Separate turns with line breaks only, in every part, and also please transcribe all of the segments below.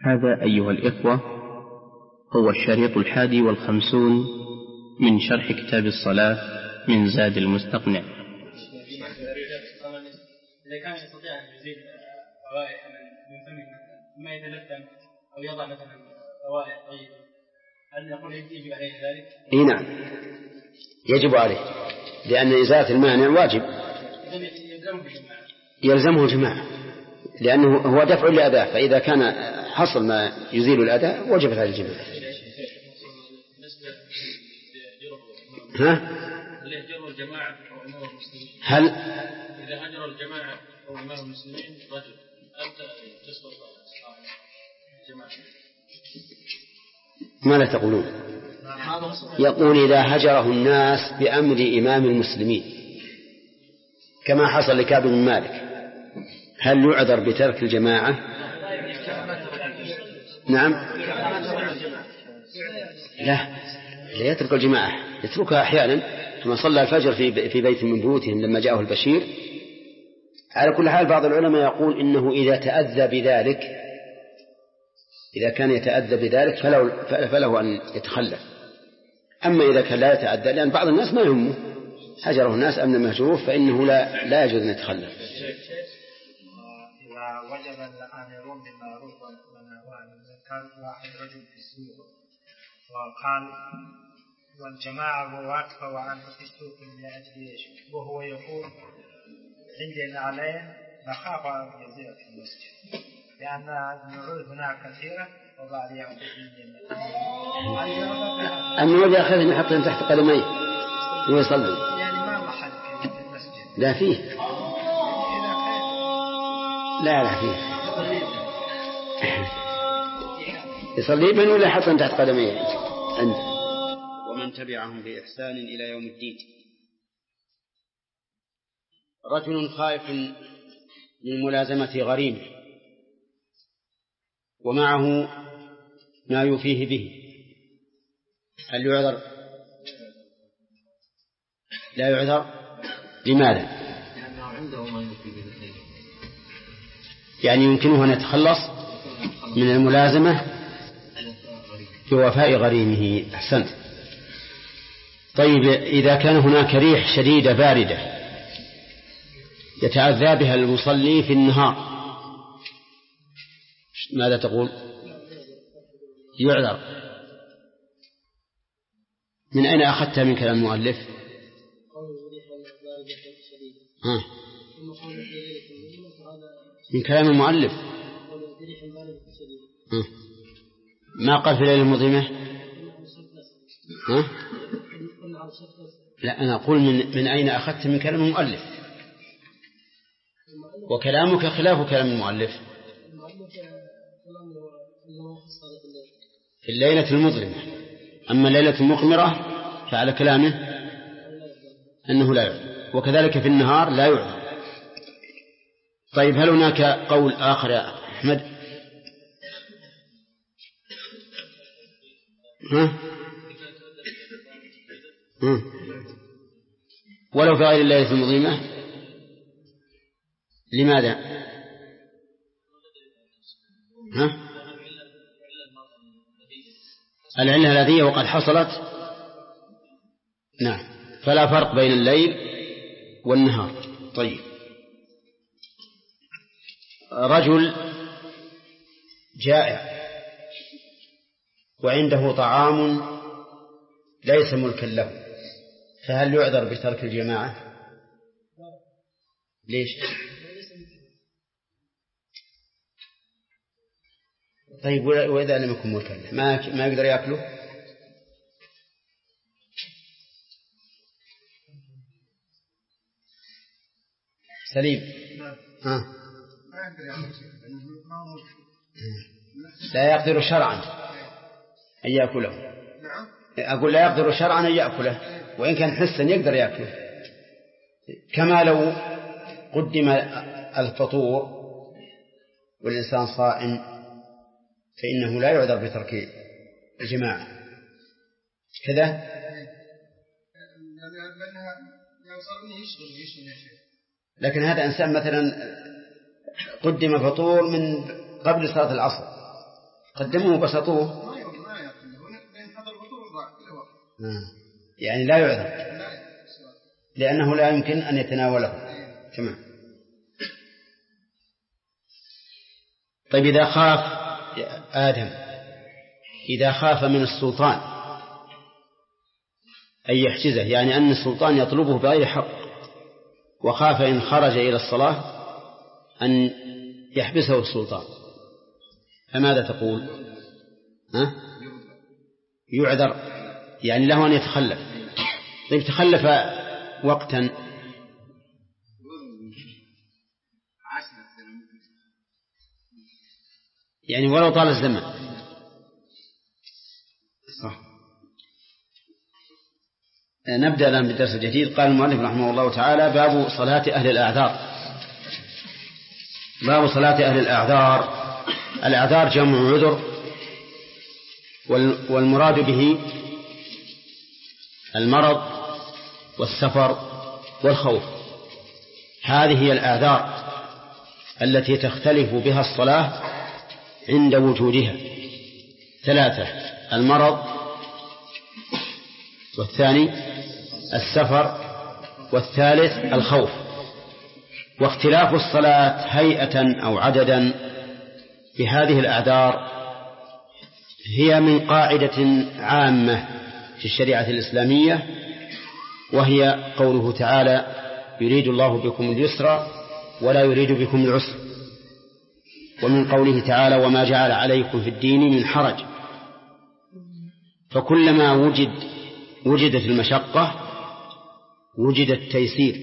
هذا أيها الإخوة هو الشريط 51 من شرح كتاب الصلاة من زاد المستقنع.
إذا كان يستطيع أن يزيل روائح من فمه ثم يتلثم أو يضع مثلا روائح طيبة، هل نقول يجب عليه ذلك؟
إيه نعم يجب عليه، لأن إزالة المانع واجب يلزمه الجماعة، لأنه هو دفع لأداء، فإذا كان حصل ما يزيل الأداء وجبت على الجماعة. هل
إذا هجر الجماعة أو إمام المسلمين رجل أنت تسقط الجماعة؟
ماذا تقولون؟ يقول إذا هجره الناس بأمر إمام المسلمين كما حصل لكعب بن مالك، هل يعذر بترك الجماعة؟ نعم لا يترك الجماعة، يتركها أحيانا كما صلى الفجر في بيت من بيوتهم لما جاءه البشير. على كل حال بعض العلماء يقول إنه إذا تأذى بذلك، إذا كان يتأذى بذلك فله أن يتخلف. أما إذا كان لا يتأذى، لأن بعض الناس ما يهمه هجره الناس أمن مهجور، فإنه لا يجوز أن يتخلف.
إذا وجد الآمرون بالمعروف والنهي عن المنكر واحد رجل في السوق وقال والجماعة واقفة وأنت في السوق لأجل إيش، وهو يقول عندي النعلين نخاف أن يزيد في المسجد لأن النعول هناك كثيرة وبعد يأخذ مني
النعول يأخذ أن يحطهم تحت قدميه ويصلي،
يعني ما محل في المسجد؟
لا فيه، لا فيه يصلي بين ولا يحطهم تحت قدميه عنده.
ومن تبعهم بإحسان إلى يوم الدين. رجل خائف من ملازمة غريمه ومعه ما يفيه به، هل يعذر؟ لا يعذر. لماذا؟ يعني يمكنه أن يتخلص من الملازمة بوفاء غريمه. أحسنت. طيب إذا كان هناك ريح شديدة باردة يتأذى بها المصلي في النهار، ماذا تقول؟ يعذر. من أين أخذت من كلام المؤلف؟ من كلام المؤلف ما قال في الليل المظلمة. لا أنا أقول من أين أخذت من كلام المؤلف، وكلامك خلاف كلام المؤلف. في الليلة المظلمة، أما الليلة المقمرة فعلى كلامه أنه لا يعذر، وكذلك في النهار لا يعذر. طيب هل هناك قول آخر يا أحمد؟ ولو في غير الليلة المظلمة، لماذا؟ العلة الذية وقد حصلت. نعم، فلا فرق بين الليل والنهار. طيب رجل جائع وعنده طعام ليس ملكا له، فهل يعذر بترك الجماعة؟ ليش؟ طيب وإذا لم يكن ملكا له ما يقدر يأكله؟ سليم. لا يقدر شرعا أن يأكله. أقول لا يقدر شرعا أن يأكله، وإن كان حسا يقدر يأكله، كما لو قدم الفطور والإنسان صائم فإنه لا يعذر بترك الجماعة كذا. لكن هذا إنسان مثلا قدم فطور من قبل صلاة العصر
قدموه وبسطوه يعني لا يعذر لأنه لا يمكن أن يتناوله. تمام. طيب إذا خاف آدم إذا خاف من السلطان أن يحجزه، يعني أن السلطان يطلبه بغير حق، وخاف إن خرج إلى الصلاة أن يحبسه السلطان، فماذا تقول؟ يعذر، يعني له أن يتخلف. طيب تخلف وقتا يعني ولو طال الزمن. صح. نبدأ الآن بالدرس الجديد. قال المؤلف رحمه الله تعالى: باب صلاة أهل الأعذار. باب صلاة أهل الأعذار. الأعذار جمع عذر، والمراد به المرض والسفر والخوف. هذه هي الأعذار التي تختلف بها الصلاة عند وجودها. 3: المرض، والثاني السفر، والثالث الخوف. واختلاف الصلاة هيئة أو عددا بهذه الأعذار هي من قاعدة عامة في الشريعة الإسلامية، وهي قوله تعالى: يريد الله بكم اليسر ولا يريد بكم العسر. ومن قوله تعالى: وما جعل عليكم في الدين من حرج. فكلما وجدت المشقة وجد التيسير.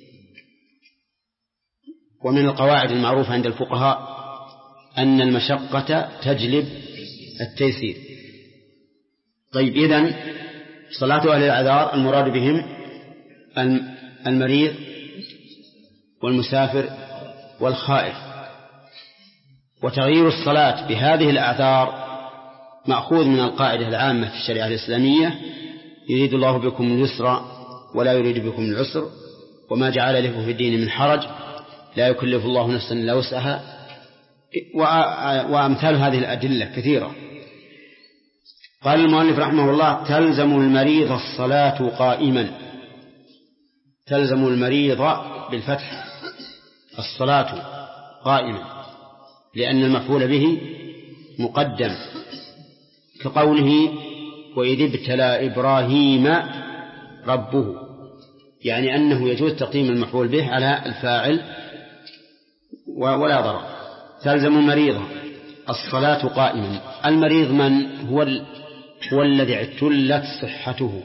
ومن القواعد المعروفة عند الفقهاء أن المشقة تجلب التيسير. طيب، إذن صلاة أهل الأعذار المراد بهم المريض والمسافر والخائف. وتغيير الصلاة بهذه الأعذار مأخوذ من القاعدة العامة في الشريعة الإسلامية: يريد الله بكم اليسر ولا يريد بكم العسر، وما جعل لكم في الدين من حرج، لا يكلف الله نفسا إلا وسعها. وأمثال هذه الأدلة كثيرة. قال المؤلف رحمه الله: تلزم المريض الصلاة قائما. تلزم المريض بالفتح الصلاة قائما، لأن المفعول به مقدم، كقوله: وإذ ابتلى إبراهيم ربه، يعني أنه يجوز تقديم المفعول به على الفاعل ولا ضرر. تلزم المريض الصلاة قائما. المريض من هو الذي اعتلت صحته،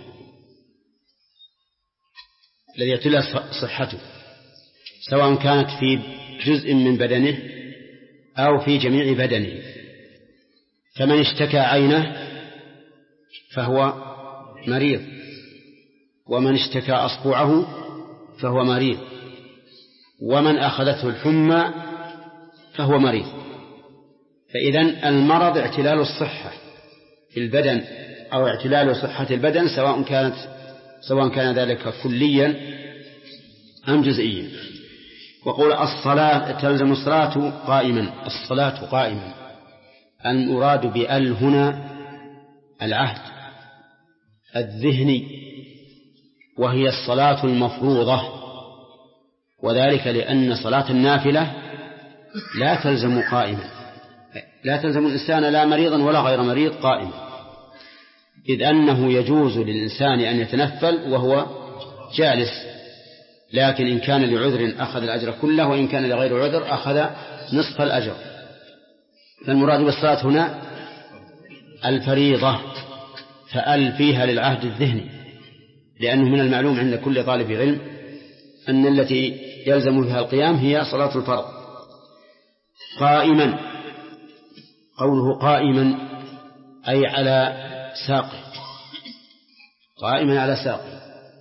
الذي اعتلت صحته، سواء كانت في جزء من بدنه أو في جميع بدنه. فمن اشتكى عينه فهو مريض، ومن اشتكى أصبعه فهو مريض، ومن أخذته الحمى فهو مريض. فإذن المرض اعتلال الصحة في البدن أو اعتلال صحة البدن، سواء كان ذلك كليا أم جزئيا. وقول الصلاة تلزم الصلاة قائما. الصلاة قائما المراد بأل هنا العهد الذهني، وهي الصلاة المفروضة، وذلك لأن صلاة النافلة لا تلزم قائما، لا تلزم الإنسان لا مريضا ولا غير مريض قائما، إذ أنه يجوز للإنسان أن يتنفل وهو جالس، لكن إن كان لعذر أخذ الأجر كله، وإن كان لغير عذر أخذ نصف الأجر. فالمراد بالصلاة هنا الفريضة، فأل فيها للعهد الذهني، لأنه من المعلوم عند كل طالب علم أن التي يلزم فيها القيام هي صلاة الفرض. قائما، قوله قائما أي على ساقه، قائما على ساقه.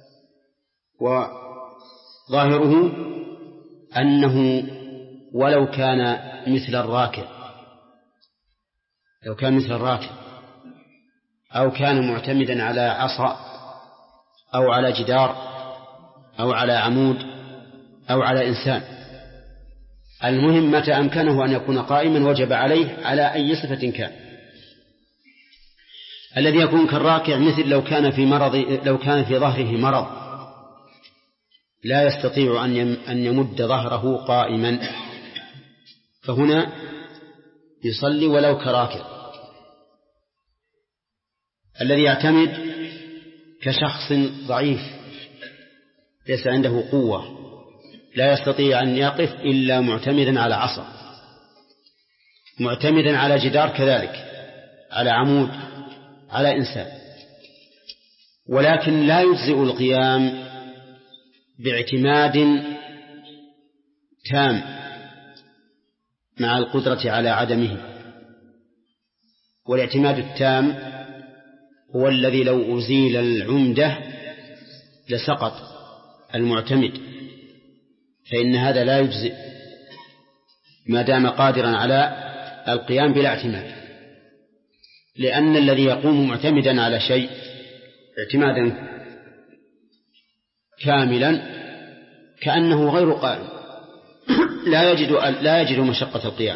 وظاهره أنه ولو كان مثل الراكب، لو كان مثل الراكب أو كان معتمدا على عصا أو على جدار أو على عمود أو على إنسان، المهم متى أمكنه أن يكون قائما وجب عليه على أي صفة كان.
الذي يكون كالراكع مثل لو كان في ظهره مرض لا يستطيع أن يمد ظهره قائما، فهنا يصلي ولو كراكع. الذي يعتمد كشخص ضعيف ليس عنده قوة لا يستطيع أن يقف إلا معتمدا على عصا، معتمدا على جدار كذلك، على عمود، على إنسان، ولكن لا يجزئ القيام باعتماد تام مع القدرة على عدمه. والاعتماد التام هو الذي لو أزيل العمدة لسقط المعتمد، فإن هذا لا يجزئ ما دام قادرا على القيام بلا اعتماد، لأن الذي يقوم معتمدا على شيء اعتمادا كاملا كأنه غير قائم لا يجد مشقة القيام.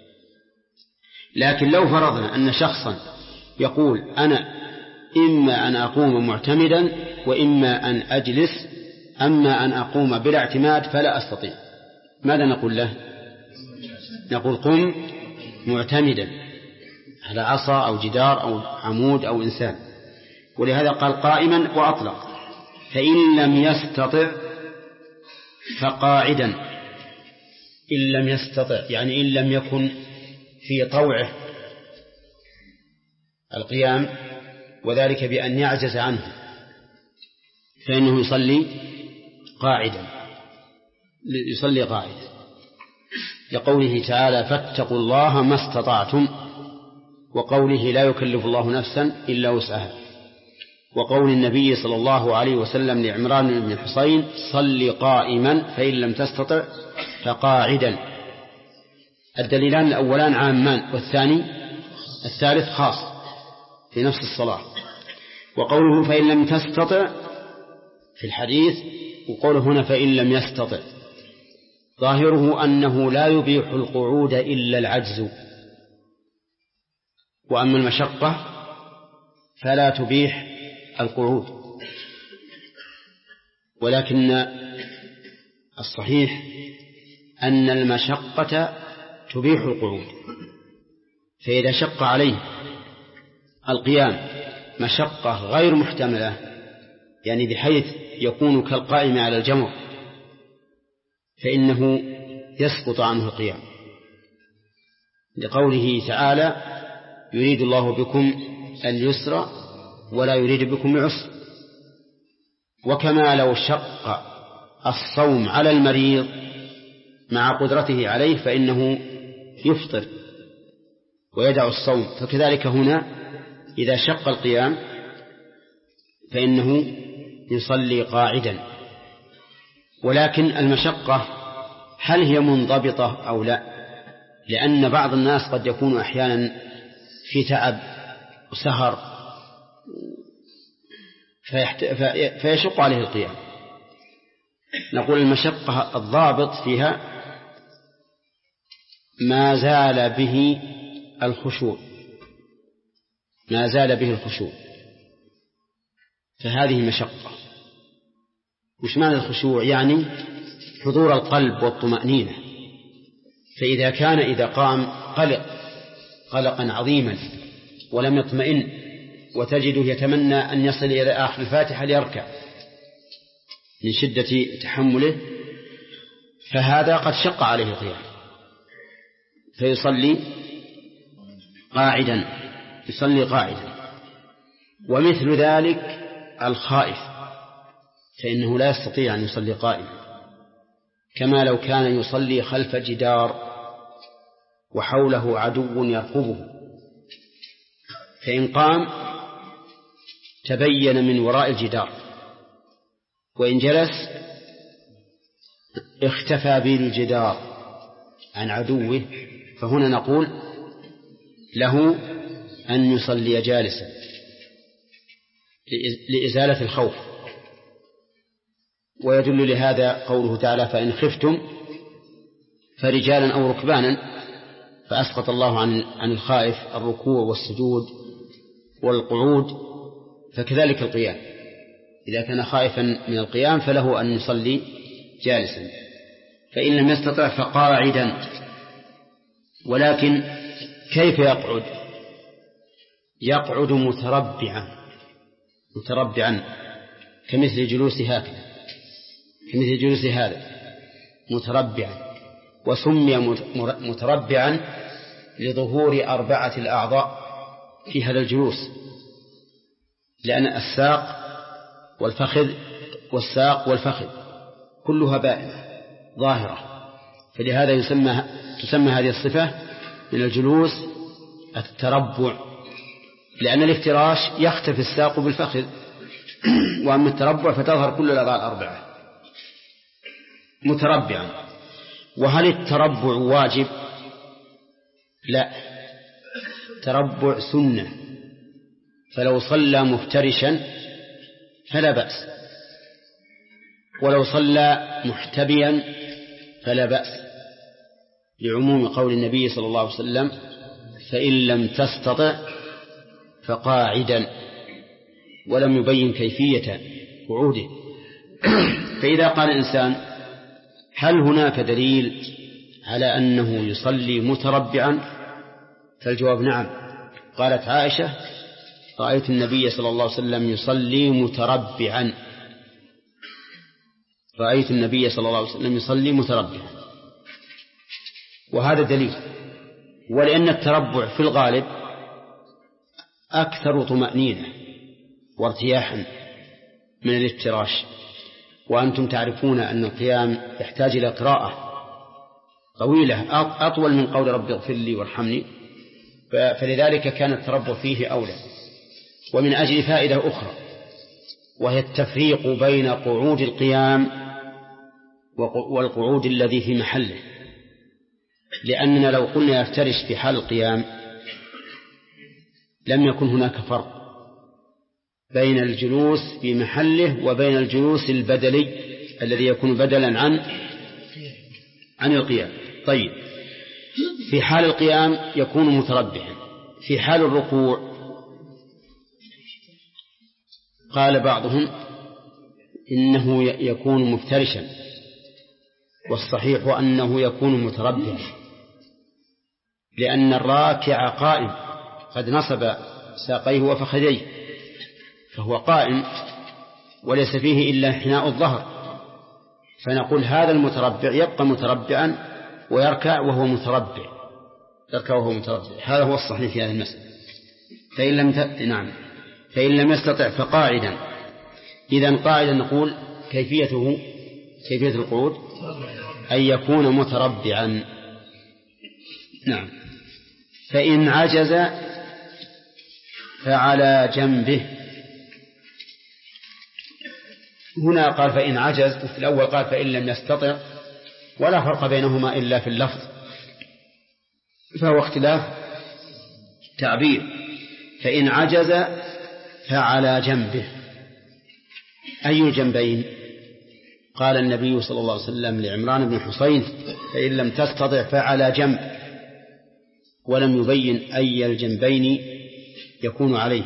لكن لو فرضنا أن شخصا يقول أنا إما أن أقوم معتمدا وإما أن أجلس، أما أن أقوم بلا اعتماد فلا أستطيع، ماذا نقول له؟ نقول قم معتمدا على عصا أو جدار أو عمود أو إنسان. ولهذا قال قائما وأطلق، فإن لم يستطع فقاعدا. إن لم يستطع يعني إن لم يكن في طوعه القيام، وذلك بأن يعجز عنه، فإنه يصلي قاعدا، لقوله تعالى فاتقوا الله ما استطعتم، وقوله لا يكلف الله نفسا إلا وسعها، وقول النبي صلى الله عليه وسلم لعمران بن الحصين صل قائما فإن لم تستطع فقاعدا. الدليلان الأولان عامان، الثالث خاص في نفس الصلاة. وقوله فإن لم تستطع في الحديث، وقوله هنا فإن لم يستطع، ظاهره أنه لا يبيح القعود إلا العجز، وأما المشقة فلا تبيح القعود. ولكن الصحيح أن المشقة تبيح القعود، فإذا شق عليه القيام مشقة غير محتملة، يعني بحيث يكون كالقائم على الجمر، فإنه يسقط عنه القيام، لقوله تعالى يريد الله بكم اليسر ولا يريد بكم العسر. وكما لو شق الصوم على المريض مع قدرته عليه فإنه يفطر ويدع الصوم، فكذلك هنا إذا شق القيام فإنه يصلي قاعدا. ولكن المشقة هل هي منضبطة أو لا؟ لأن بعض الناس قد يكون أحيانا في تعب وسهر فيشق عليه القيام. نقول المشقة الضابط فيها ما زال به الخشوع، فهذه مشقة. وش معنى الخشوع؟ يعني حضور القلب والطمأنينة. فإذا كان إذا قام قلقا عظيما ولم يطمئن، وتجده يتمنى أن يصل إلى آخر الفاتحة ليركع من شدة تحمله، فهذا قد شق عليه القيام، فيصلي قاعدا. ومثل ذلك الخائف، فإنه لا يستطيع أن يصلي قائما، كما لو كان يصلي خلف جدار وحوله عدو يرقبه، فإن قام تبين من وراء الجدار، وإن جلس اختفى بالجدار عن عدوه، فهنا نقول له أن يصلي جالسا لإزالة الخوف. ويدل لهذا قوله تعالى فإن خفتم فرجالا أو ركبانا، فأسقط الله عن الخائف الركوع والسجود
والقعود فكذلك القيام، إذا كان خائفا من القيام فله أن يصلي جالسا، فإن لم يستطع فقاعدا. ولكن كيف يقعد؟ يقعد متربعا كمثل جلوس هكذا، كمثل جلوس هذا متربعا. وسمي متربعا لظهور 4 الأعضاء في هذا الجلوس، لأن الساق والفخذ كلها بائنة ظاهرة، فلهذا تسمى هذه الصفة من الجلوس التربع، لأن الافتراش يختفي الساق بالفخذ، وأما التربع فتظهر كل الأعضاء 4 متربعا. وهل التربع واجب؟ لا، التربع سنة، فلو صلى مفترشا فلا بأس، ولو صلى محتبيا فلا بأس، لعموم قول النبي صلى الله عليه وسلم: فإن لم تستطع فقاعدا، ولم يبين كيفية قعوده. فإذا قال الإنسان: هل هناك دليل على أنه يصلي متربعا؟ فالجواب نعم. قالت عائشة: رأيت النبي صلى الله عليه وسلم يصلي متربعا، رأيت النبي صلى الله عليه وسلم يصلي متربعا. وهذا دليل. ولأن التربع في الغالب أكثر طمأنينة وارتياحا من الافتراش، وأنتم تعرفون أن القيام يحتاج إلى قراءة طويلة أطول من قول رب اغفر لي وارحمني، فلذلك كان التربع فيه أولى. ومن أجل فائدة أخرى، وهي التفريق بين قعود القيام والقعود الذي في محله، لأننا لو قلنا يفترش في حال القيام لم يكن هناك فرق بين الجلوس في محله وبين الجلوس البدلي الذي يكون بدلا عن القيام. طيب، في حال القيام يكون متربعا، في حال الركوع قال بعضهم إنه يكون مفترشا، والصحيح أنه يكون متربعا، لأن الراكع قائم قد نصب ساقيه وفخذيه، فهو قائم وليس فيه إلا انحناء الظهر، فنقول هذا المتربع يبقى متربعا ويركع وهو متربع، هذا هو الصحيح في هذه المسألة. فإن لم يستطع فقاعدا. إذن قاعدا نقول كيفية القعود أن يكون متربعا. نعم. فإن عجز فعلى جنبه. هنا قال فإن عجز، وفي الأول قال فإن لم يستطع، ولا فرق بينهما إلا في اللفظ، فهو اختلاف تعبير. فإن عجز فعلى جنبه. أي الجنبين؟ قال النبي صلى الله عليه وسلم لعمران بن حسين: فإن لم تستطع فعلى جنب، ولم يبين أي الجنبين يكون عليه،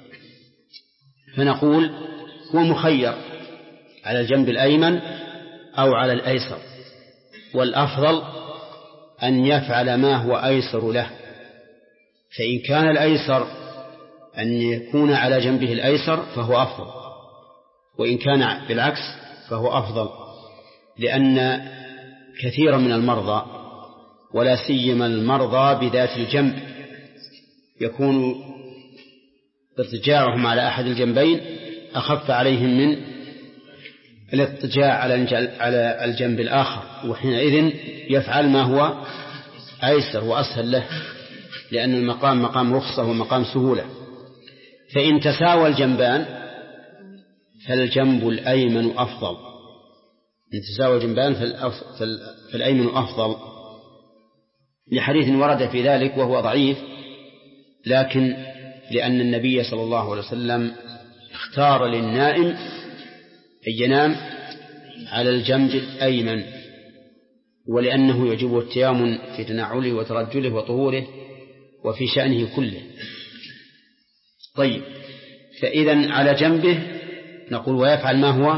فنقول هو مخير على الجنب الأيمن أو على الأيسر، والأفضل أن يفعل ما هو أيسر له. فإن كان الأيسر أن يكون على جنبه الأيسر فهو أفضل، وإن كان بالعكس فهو أفضل، لأن كثيرا من المرضى ولا سيما المرضى بذات الجنب يكون اضطجاعهم على أحد الجنبين أخف عليهم من الاضطجاع على الجنب الآخر، وحينئذ يفعل ما هو أيسر وأسهل له، لأن المقام مقام رخصة ومقام سهولة. فإن تساوى الجنبان فالجنب الأيمن أفضل، إن تساوى الجنبان فالأيمن أفضل، لحديث ورد في ذلك وهو ضعيف، لكن لأن النبي صلى الله عليه وسلم اختار للنائم أن ينام على الجنب الأيمن، ولأنه يجب التيامن في تنعله وترجله وطهوره وفي شأنه كله. طيب، فإذا على جنبه نقول ويفعل ما هو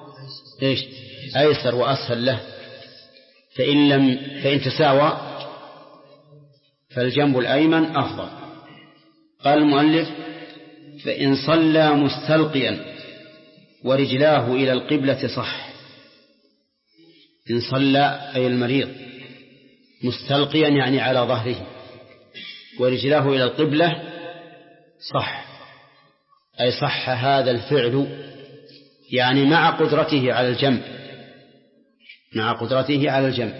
أيسر وأسهل له. فإن تساوى فالجنب الأيمن أفضل. قال المؤلف: فإن صلى مستلقيا ورجلاه إلى القبلة صح. إن صلى أي المريض مستلقيا يعني على ظهره ورجلاه إلى القبلة صح، أي صح هذا الفعل، يعني مع قدرته على الجنب، مع قدرته على الجنب،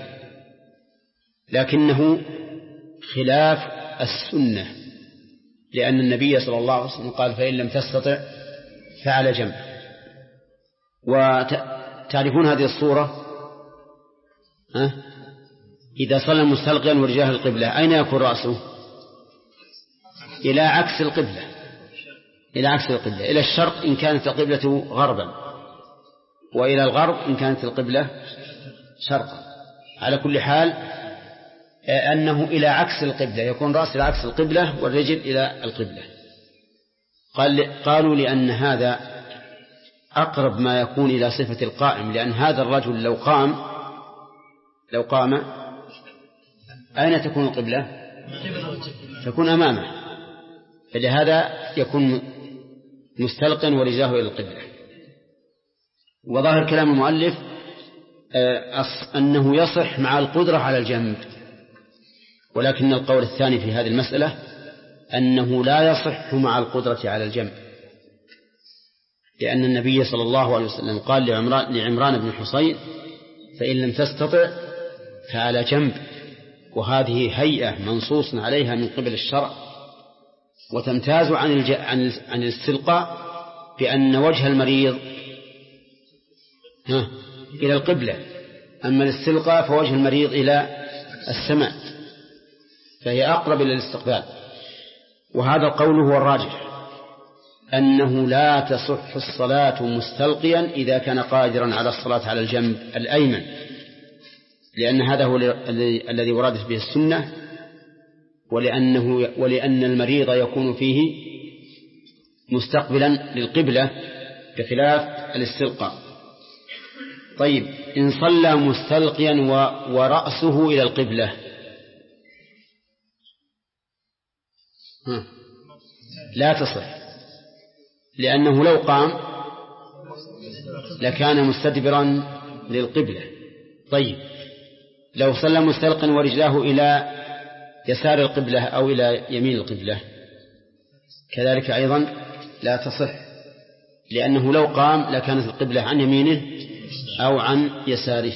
لكنه خلاف السنة، لأن النبي صلى الله عليه وسلم قال: فإن لم تستطع فعلى جنب. وتعرفون هذه الصورة، إذا صلى مستلقيا ورجاه القبلة أين يكون رأسه؟ إلى عكس القبلة، إلى عكس القبلة، إلى الشرق إن كانت القبلة غربا، وإلى الغرب إن كانت القبلة شرقا. على كل حال أنه إلى عكس القبلة، يكون رأس إلى عكس القبلة والرجل إلى القبلة. قالوا لأن هذا أقرب ما يكون إلى صفة القائم، لأن هذا الرجل لو قام أين تكون القبلة؟ تكون أمامه، فلهذا يكون مستلقا ورجاه إلى القبلة. وظاهر كلام المؤلف أنه يصح مع القدرة على الجنب، ولكن القول الثاني في هذه المسألة أنه لا يصح مع القدرة على الجنب، لأن النبي صلى الله عليه وسلم قال لعمران بن حصين: فإن لم تستطع فعلى جنب. وهذه هيئة منصوص عليها من قبل الشرع، وتمتاز عن الاستلقاء بأن وجه المريض إلى القبلة، أما الاستلقاء فوجه المريض إلى السماء، فهي أقرب إلى الاستقبال. وهذا القول هو الراجح، أنه لا تصح الصلاة مستلقيا إذا كان قادرا على الصلاة على الجنب الأيمن، لأن هذا هو الذي وردت به السنة، ولأن المريض يكون فيه مستقبلا للقبلة بخلاف الاستلقاء. طيب، إن صلى مستلقيا ورأسه إلى القبلة لا تصح، لأنه لو قام لكان مستدبرا للقبلة. طيب، لو صلى مستلقا ورجلاه إلى يسار القبلة أو إلى يمين القبلة كذلك أيضا لا تصح، لأنه لو قام لكانت القبلة عن يمينه أو عن يساره.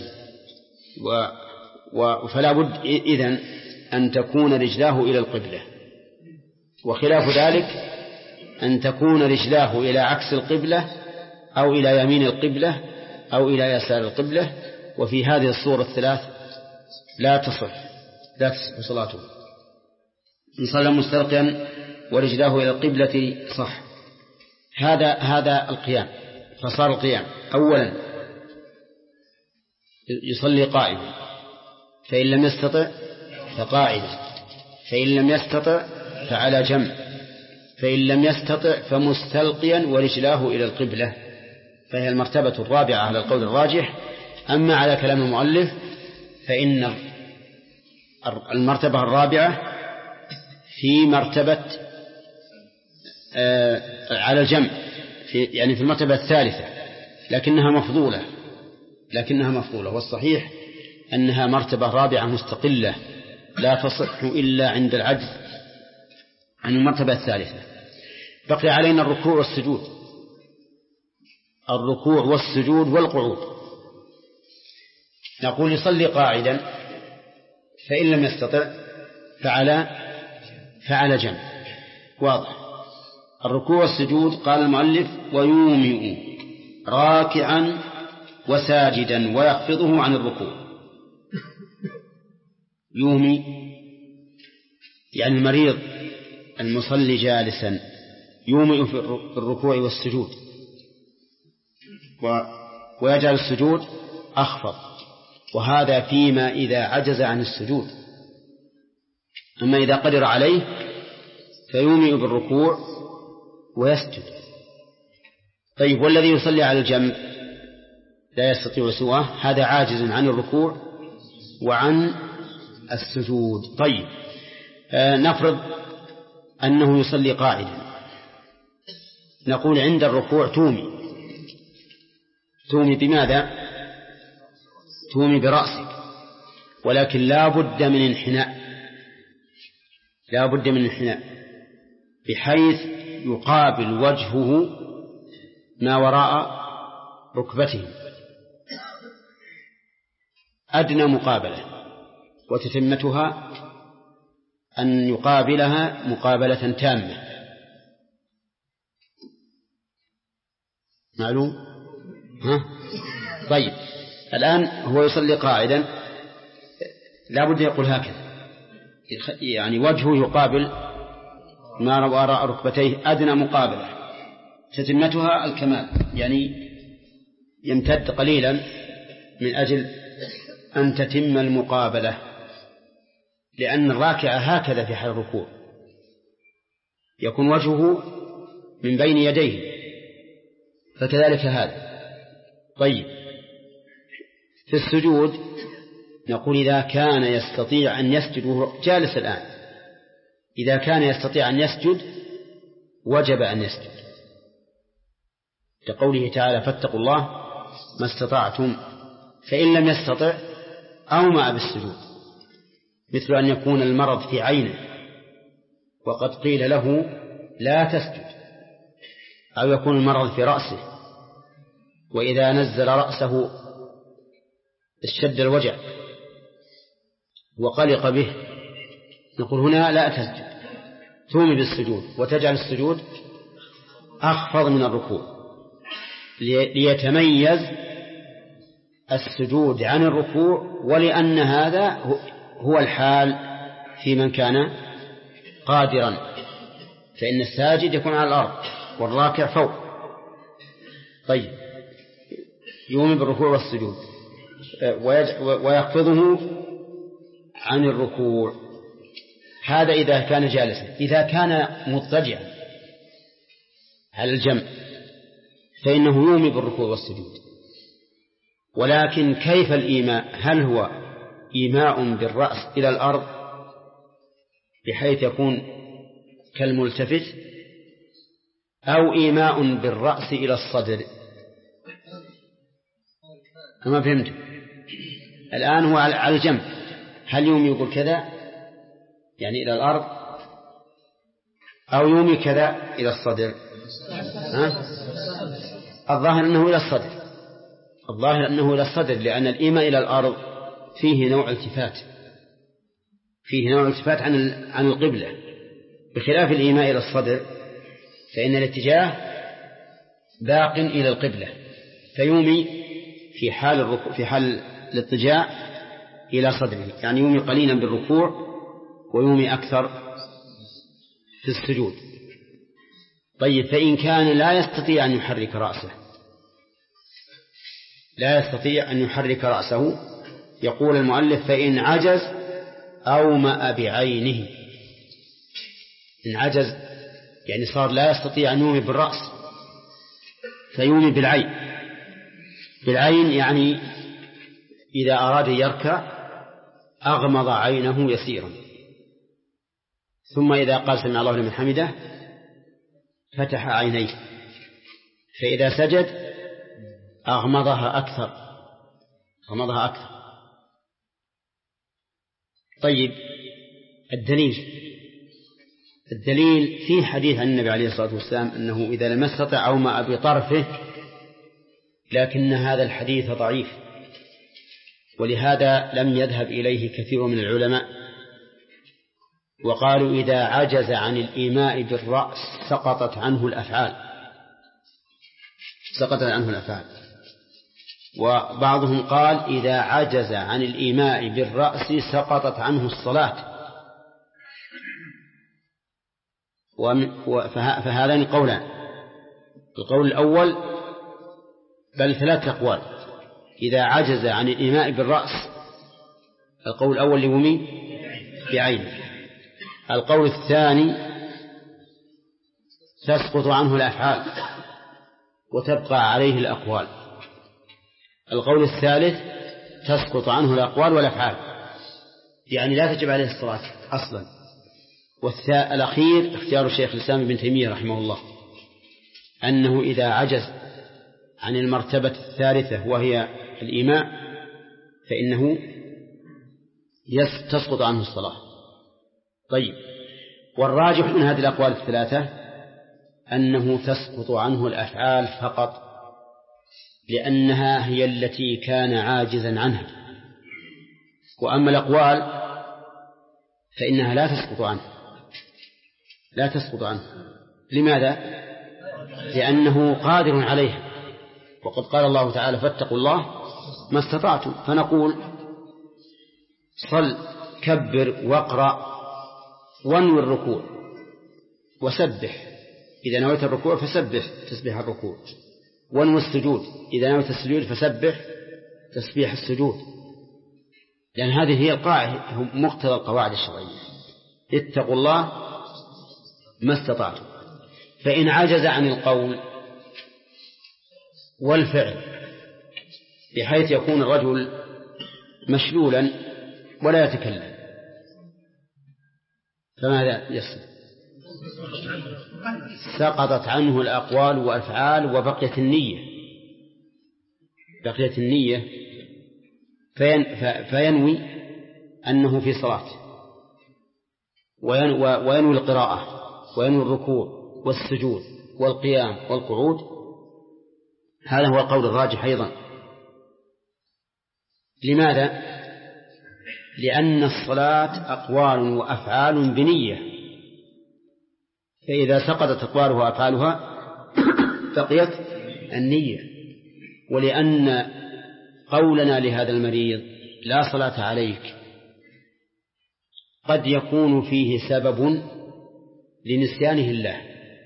فلا بد إذن أن تكون رجلاه إلى القبلة، وخلاف ذلك أن تكون رجلاه إلى عكس القبلة أو إلى يمين القبلة أو إلى يسار القبلة. وفي هذه الصورة الثلاث لا تصح صلاته. إن صلى مستلقيا ورجلاه إلى القبلة صح. هذا القيام. فصار القيام أولا يصلي قائما، فإن لم يستطع فقاعدا، فإن لم يستطع فعلى جنب، فإن لم يستطع فمستلقيا ورجلاه إلى القبلة، فهي المرتبة الرابعة على القول الراجح. أما على كلام المؤلف فإن المرتبة الرابعة في مرتبة على الجنب، يعني في المرتبة الثالثة، لكنها مفضولة، والصحيح أنها مرتبة رابعة مستقلة لا تصح إلا عند العجز عن المرتبة الثالثة. بقي علينا الركوع والسجود والقعود. نقول يصلي قاعدا، فإن لم يستطع فعلى جنب، واضح. الركوع والسجود قال المؤلف: ويومئ راكعا وساجدا ويخفضه عن الركوع. يومي يعني المريض المصلي جالسا يومئ في الركوع والسجود، ويجعل السجود أخفض، وهذا فيما إذا عجز عن السجود. أما إذا قدر عليه فيومئ بالركوع ويسجد. طيب والذي يصلي على الجنب لا يستطيع سواه، هذا عاجز عن الركوع وعن السجود. طيب نفرض أنه يصلي قاعدا، نقول عند الركوع تومي بماذا؟ تومي برأسك، ولكن لا بد من انحناء بحيث يقابل وجهه ما وراء ركبته أدنى مقابلة، وتتمتها أن يقابلها مقابلة تامة. معلوم؟ طيب الآن هو يصلي قاعدا، لا بد يقول هكذا، يعني وجهه يقابل ما وراء ركبتيه أدنى مقابلة، تتمتها الكمال، يعني يمتد قليلا من أجل أن تتم المقابلة، لأن الراكع هكذا في حال الركوع يكون وجهه من بين يديه، فكذلك هذا. طيب في السجود نقول إذا كان يستطيع أن يسجد وهو جالس الآن، إذا كان يستطيع أن يسجد وجب أن يسجد، لقوله تعالى فاتقوا الله ما استطعتم، فإن لم يستطع أومأ بالسجود، مثل أن يكون المرض في عينه وقد قيل له لا تسجد، أو يكون المرض في رأسه وإذا نزل رأسه اشتد الوجع وقلق به، نقول هنا لا تسجد، تومي بالسجود وتجعل السجود أخفض من الركوع ليتميز السجود عن الركوع، ولأن هذا هو الحال في من كان قادرا، فإن الساجد يكون على الأرض والراكع فوق. طيب يومي بالركوع والسجود ويخفضه عن الركوع، هذا إذا كان جالسا. إذا كان مضطجعا على الجنب فإنه يومي بالركوع والسجود، ولكن كيف الإيماء؟ هل هو إيماء بالرأس إلى الأرض بحيث يكون كالملتفت، أو إيماء بالرأس إلى الصدر؟ ما فهمت. الآن هو على الجنب، هل يومي يقول كذا يعني إلى الأرض، أو يومي كذا إلى الصدر؟ الظاهر أنه إلى الصدر، الظاهر أنه إلى الصدر، لأن الإيماء إلى الأرض فيه نوع التفات، عن القبلة، بخلاف الإيماء إلى الصدر فإن الاتجاه باق إلى القبلة، فيومي في حال الاضطجاع إلى صدره، يعني يومي قليلا بالركوع ويومي أكثر في السجود. طيب فإن كان لا يستطيع أن يحرك رأسه، يقول المؤلف فإن عجز أومأ بعينه. إن عجز يعني صار لا يستطيع أن يومي بالرأس فيومي بالعين، يعني إذا أراد يركع أغمض عينه يسيرا، ثم إذا قال سمع الله لمن حمده فتح عينيه، فإذا سجد أغمضها أكثر. طيب الدليل في حديث عن النبي عليه الصلاة والسلام أنه إذا لم يستطع أومأ بطرفه، لكن هذا الحديث ضعيف، ولهذا لم يذهب إليه كثير من العلماء، وقالوا إذا عجز عن الإيماء بالرأس سقطت عنه الأفعال، وبعضهم قال إذا عجز عن الإيماء بالرأس سقطت عنه الصلاة. فهذان قولان، القول الأول بل 3 أقوال، إذا عجز عن الإيماء بالرأس القول الأول يومي بعينه، القول الثاني تسقط عنه الأفعال وتبقى عليه الأقوال. القول الثالث تسقط عنه الأقوال والأفعال، يعني لا تجب عليه الصلاة أصلا. والأخير اختيار الشيخ الإسلام ابن تيمية رحمه الله، أنه إذا عجز عن المرتبة الثالثة وهي الإيماء فإنه تسقط عنه الصلاة. طيب، والراجح من هذه الأقوال الثلاثة أنه تسقط عنه الأفعال فقط، لأنها هي التي كان عاجزا عنها. وأما الأقوال فإنها لا تسقط عنه. لماذا؟ لأنه قادر عليها، وقد قال الله تعالى فاتقوا الله ما استطعتم. فنقول صل كبر واقرأ وانوي الركوع وسبح، إذا نويت الركوع فسبح تسبيح الركوع، وانوي السجود، إذا نويت السجود فسبح تسبيح السجود، لأن هذه هي القاعدة، مقتضى القواعد الشرعية، اتقوا الله ما استطعتم. فإن عجز عن القول والفعل بحيث يكون الرجل مشلولا ولا يتكلم فماذا يصير؟ سقطت عنه الأقوال والأفعال وبقيت النية فينوي أنه في صلاة، وينوي القراءة وينوي الركوع والسجود والقيام والقعود. هذا هو القول الراجح أيضا. لماذا؟ لأن الصلاة أقوال وأفعال بنية، فإذا سقطت أقوالها وأفعالها بقيت النية. ولأن قولنا لهذا المريض لا صلاة عليك قد يكون فيه سبب لنسيانه الله،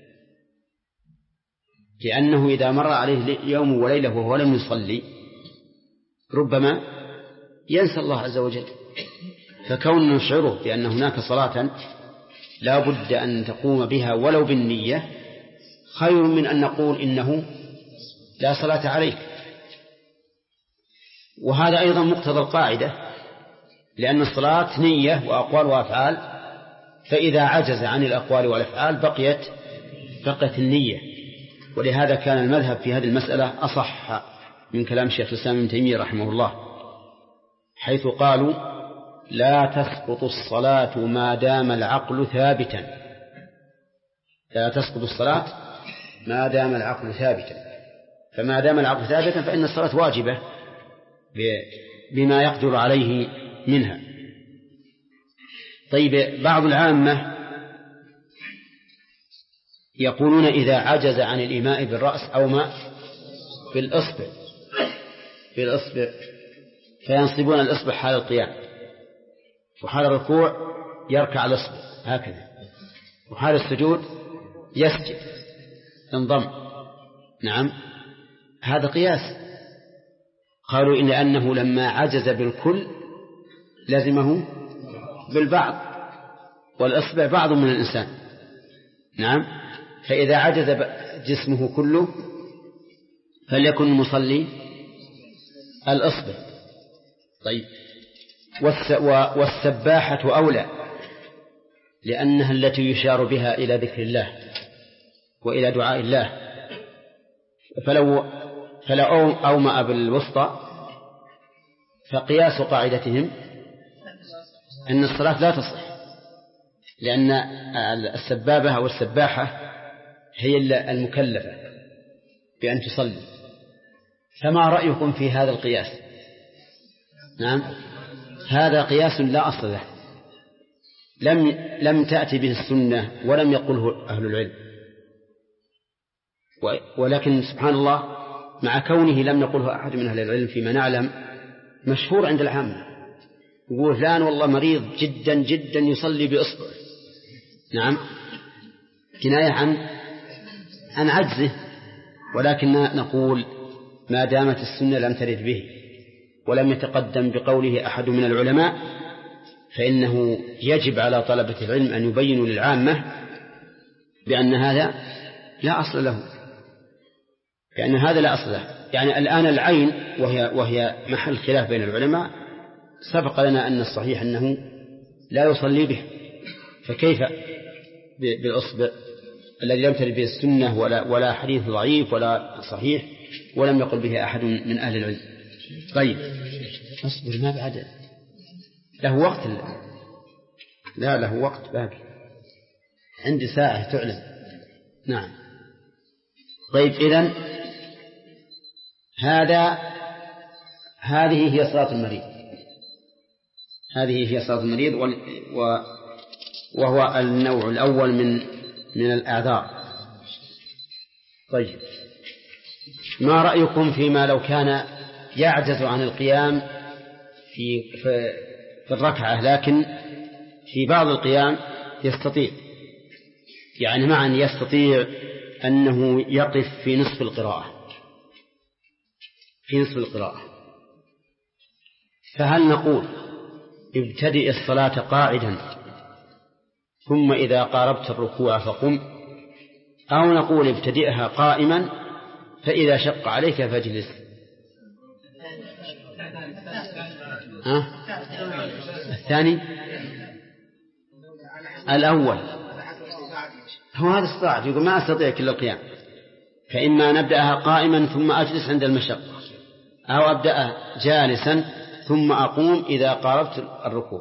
لأنه إذا مر عليه يوم وليلة وهو لم يصلي ربما ينسى الله عز وجل. فكون نشعره بأن هناك صلاة لا بد أن تقوم بها ولو بالنية خير من أن نقول إنه لا صلاة عليك. وهذا أيضا مقتضى القاعدة، لأن الصلاة نية وأقوال وأفعال، فإذا عجز عن الأقوال والأفعال بقيت النية. ولهذا كان المذهب في هذه المسألة أصح من كلام الشيخ الإسلام ابن تيمية رحمه الله، حيث قالوا لا تسقط الصلاة ما دام العقل ثابتا. لا تسقط الصلاة ما دام العقل ثابتا، فما دام العقل ثابتا فإن الصلاة واجبة بما يقدر عليه منها. طيب، بعض العامة يقولون إذا عجز عن الإيماء بالرأس أو ما بالإصبع فينصبون الإصبع حال القيام، وحال الركوع يركع الإصبع هكذا، وحال السجود يسجد انضم. نعم، هذا قياس. قالوا إن أنه لما عجز بالكل لزمه بالبعض، والإصبع بعض من الإنسان. نعم، فإذا عجز جسمه كله فليكن المصلي الإصبع. طيب، والسباحة أولى، لأنها التي يشار بها إلى ذكر الله وإلى دعاء الله. فلو أومأ بالوسطى فقياس قاعدتهم أن الصلاة لا تصح، لأن السبابة أو السباحة هي المكلفة بأن تصلي. فما رأيكم في هذا القياس؟ نعم، هذا قياس لا أصل له، لم تأتي به السنة ولم يقله أهل العلم، ولكن سبحان الله مع كونه لم يقله أحد من أهل العلم فيما نعلم مشهور عند العامة. يقول فلان والله مريض جدا جدا يصلي بإصبع. نعم، كناية عن عجزه، ولكن نقول ما دامت السنة لم ترد به ولم يتقدم بقوله أحد من العلماء فإنه يجب على طلبة العلم أن يبينوا للعامة بأن هذا لا أصل له، لأن هذا لا أصل له. يعني الآن العين وهي محل خلاف بين العلماء، سبق لنا أن الصحيح أنه لا يصلي به، فكيف بالأصبع الذي لم ترد به السنة ولا حديث ضعيف ولا صحيح ولم يقل به أحد من أهل العلم؟ طيب أصبر، ما بعد له وقت؟ لا له وقت باقي، عندي ساعة تعلم. نعم. طيب إذن هذه هي صلاة المريض، هذه هي صلاة المريض، وهو النوع الأول من الأعذار. طيب ما رأيكم فيما لو كان يعجز عن القيام في الركعة، لكن في بعض القيام يستطيع، يعني معا يستطيع أنه يقف في نصف القراءة، فهل نقول ابتدئ الصلاة قاعدا ثم إذا قاربت الركوع فقم، أو نقول ابتدئها قائما فإذا شق عليك فاجلس؟ الثاني الأول هو هذا الصعب، يقول ما أستطيع كل القيام، فإما نبدأها قائما ثم أجلس عند المشقة، أو أبدأ جالسا ثم أقوم إذا قاربت الركوع.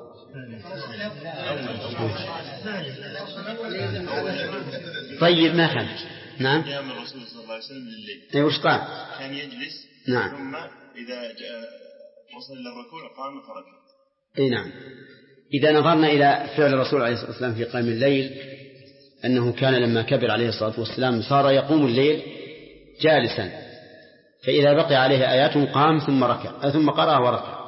طيب ما كان؟ نعم.
قيام الرسول صلى الله عليه وسلم لليل.
أيوة وش قال؟
كان يجلس.
نعم.
ثم إذا وصل إلى الركوع قام فركع.
أي نعم. إذا نظرنا إلى فعل الرسول عليه الصلاة والسلام في قيام الليل أنه كان لما كبر عليه الصلاة والسلام صار يقوم الليل جالسا، فإذا بقي عليه آيات قام ثم ركع ثم قرأ وركع.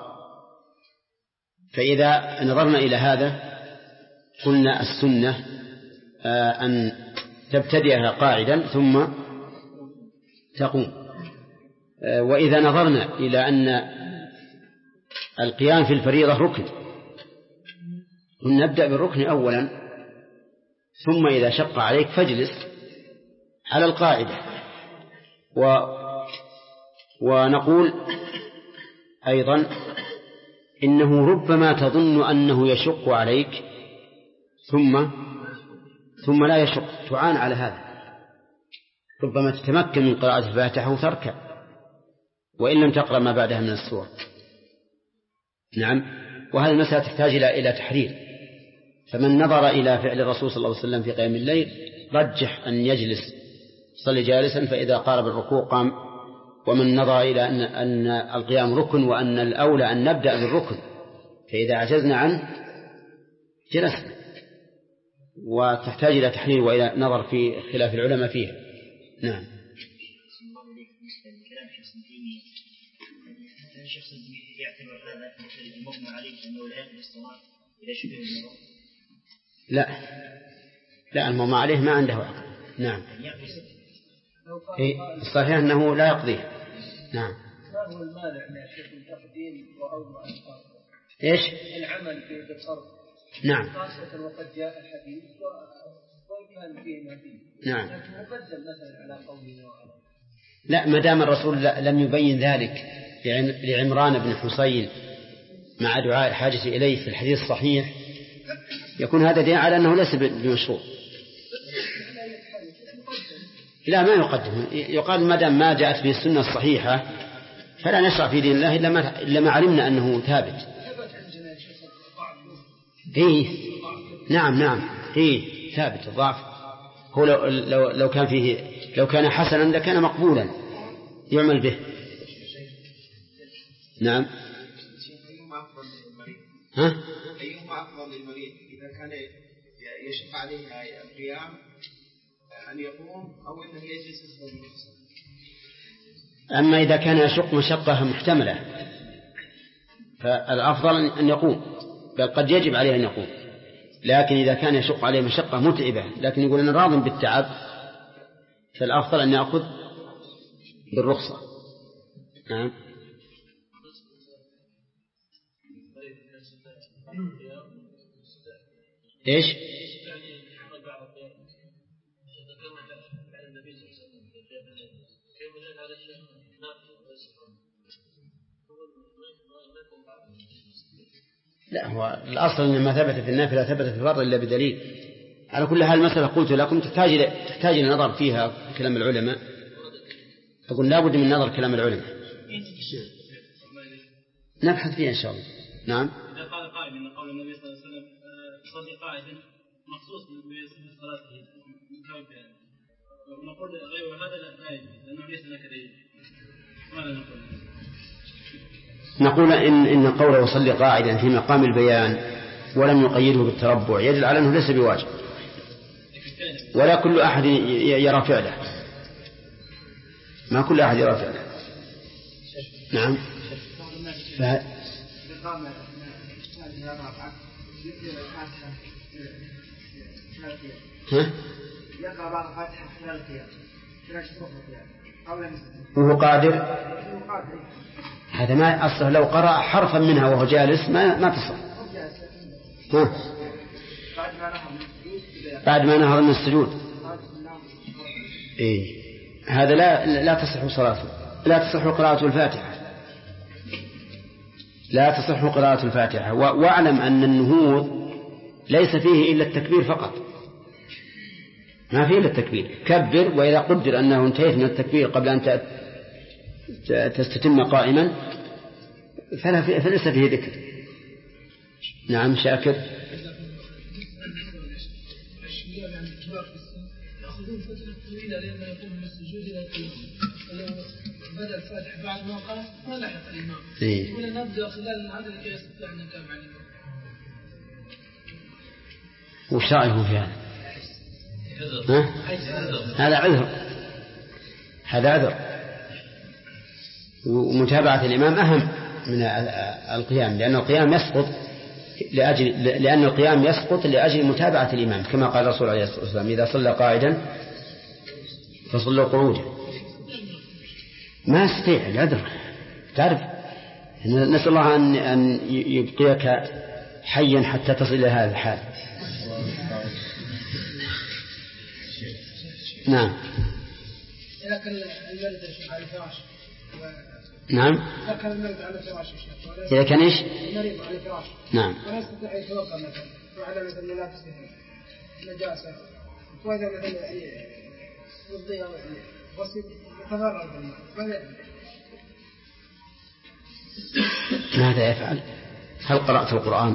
فإذا نظرنا إلى هذا قلنا السنة أن تبتدئها قاعدا ثم تقوم. وإذا نظرنا إلى أن القيام في الفريضة ركن، نبدأ بالركن أولا، ثم إذا شق عليك فاجلس على القاعدة. ونقول أيضا إنه ربما تظن أنه يشق عليك ثم لا يشق، تعان على هذا، ربما تتمكن من قراءة الفاتحة وتركع وإن لم تقرأ ما بعدها من السورة. نعم. وهذه المسألة تحتاج إلى تحرير. فمن نظر إلى فعل الرسول صلى الله عليه وسلم في قيام الليل رجح أن يجلس صلي جالسا فإذا قارب الركوع قام، ومن نظر إلى أن القيام ركن وأن الأولى أن نبدأ بالركن فإذا عجزنا عنه جلسنا. وتحتاج إلى تحرير وإلى نظر في خلاف العلماء فيها. نعم. لا المغمى عليه ما عنده عقل. نعم. الصحيح أنه لا يقضيه. نعم.
ما هو المانع من التقديم وأوضع الفرق؟
إيش؟
العمل بالصرف.
نعم.
خاصة وقد جاء الحديث وإن كان فيه ما فيه.
نعم.
لكن مقدم مثلا على قوله وعلى.
لا، ما دام الرسول لم يبين ذلك لعمران بن حسين مع دعاء الحاجة إليه في الحديث الصحيح يكون هذا دليل على أنه ليس بمشروع. لا ما يقدم، يقال ما دام ما جاءت به السنة الصحيحة فلا نشرع في دين الله إلا ما علمنا أنه ثابت. نعم ثابت الضعف. هو لو كان حسنا لكان مقبولا يعمل به. نعم.
أيهما أفضل للمريض إذا كان يشق عليه القيام أن يقوم أو أنه يجلس أفضل؟
أما إذا كان يشق مشقة محتملة فالأفضل أن يقوم، بل قد يجب عليه أن يقوم. لكن إذا كان يشق عليه مشقة متعبة لكن يقول أنا راض بالتعب فالأفضل أن يأخذ بالرخصة. نعم. إيش؟ لا، هو الأصل أن ما ثبت في النافلة ثبت في الفرض إلا بدليل. على كل حال المسألة قلت لكم تحتاج إلى نظر فيها كلام العلماء. أقول لا بد من نظر كلام العلماء، نبحث فيها إن شاء الله. نعم.
إذا قال قائل إن قول النبي صلى الله عليه وسلم يصلي قاعدا مخصوص بصلاته ونقول غير هذا لا يجوز لأنه ليس لك دليل، ماذا نقول؟
نقول إن قوله يصلي قاعدا في مقام البيان ولم يقيده بالتربع يدل على أنه ليس بواجب، ولا كل أحد يرى فعله، ما كل أحد يرى فعله. نعم.
يقرأ بعض الفاتحة خلال القيام
وهو قادر، هذا ما أصله. لو قرأ حرفا منها وهو جالس ما تصح. بعد ما نهض من السجود إيه، هذا لا تصح صلاته، لا تصح قراءة الفاتحة، لا تصح قراءة الفاتحة. واعلم أن النهوض ليس فيه إلا التكبير فقط، ما فيه إلا التكبير. كبر، وإذا قدر أنه انتهيت من التكبير قبل أن تستتم قائما فليس فيه ذكر. نعم. شاكر.
يأخذون فترة طويلة لما يقوم من السجود إلى القيام، ولو بدأ الفاتحة بعد ما قام ما لحق الإمام، ولا نبدأ خلال العدد كي يستطيع أن نتابع الإمام.
وش رأيكم في هذا؟ هذا عذر، هذا عذر، ومتابعة الإمام أهم من القيام، لأن القيام يسقط لأجل متابعة الإمام، كما قال الرسول عليه الصلاة والسلام: إذا صلى قاعدا فصلوا قعودا. ما استطيع العذر، تعرف. نسأل الله أن يبقيك حيا حتى تصل إلى هذا الحال. نعم. نعم. إذا كان إيش؟
المريض على الفراش.
نعم.
ولا يستطيع أن يتوضأ مثلا، وعلى مثلا ملابس نجاسة، وإذا مثلا يضيع بسيط يتضرر بالماء،
ماذا يفعل؟ هل قرأت القرآن؟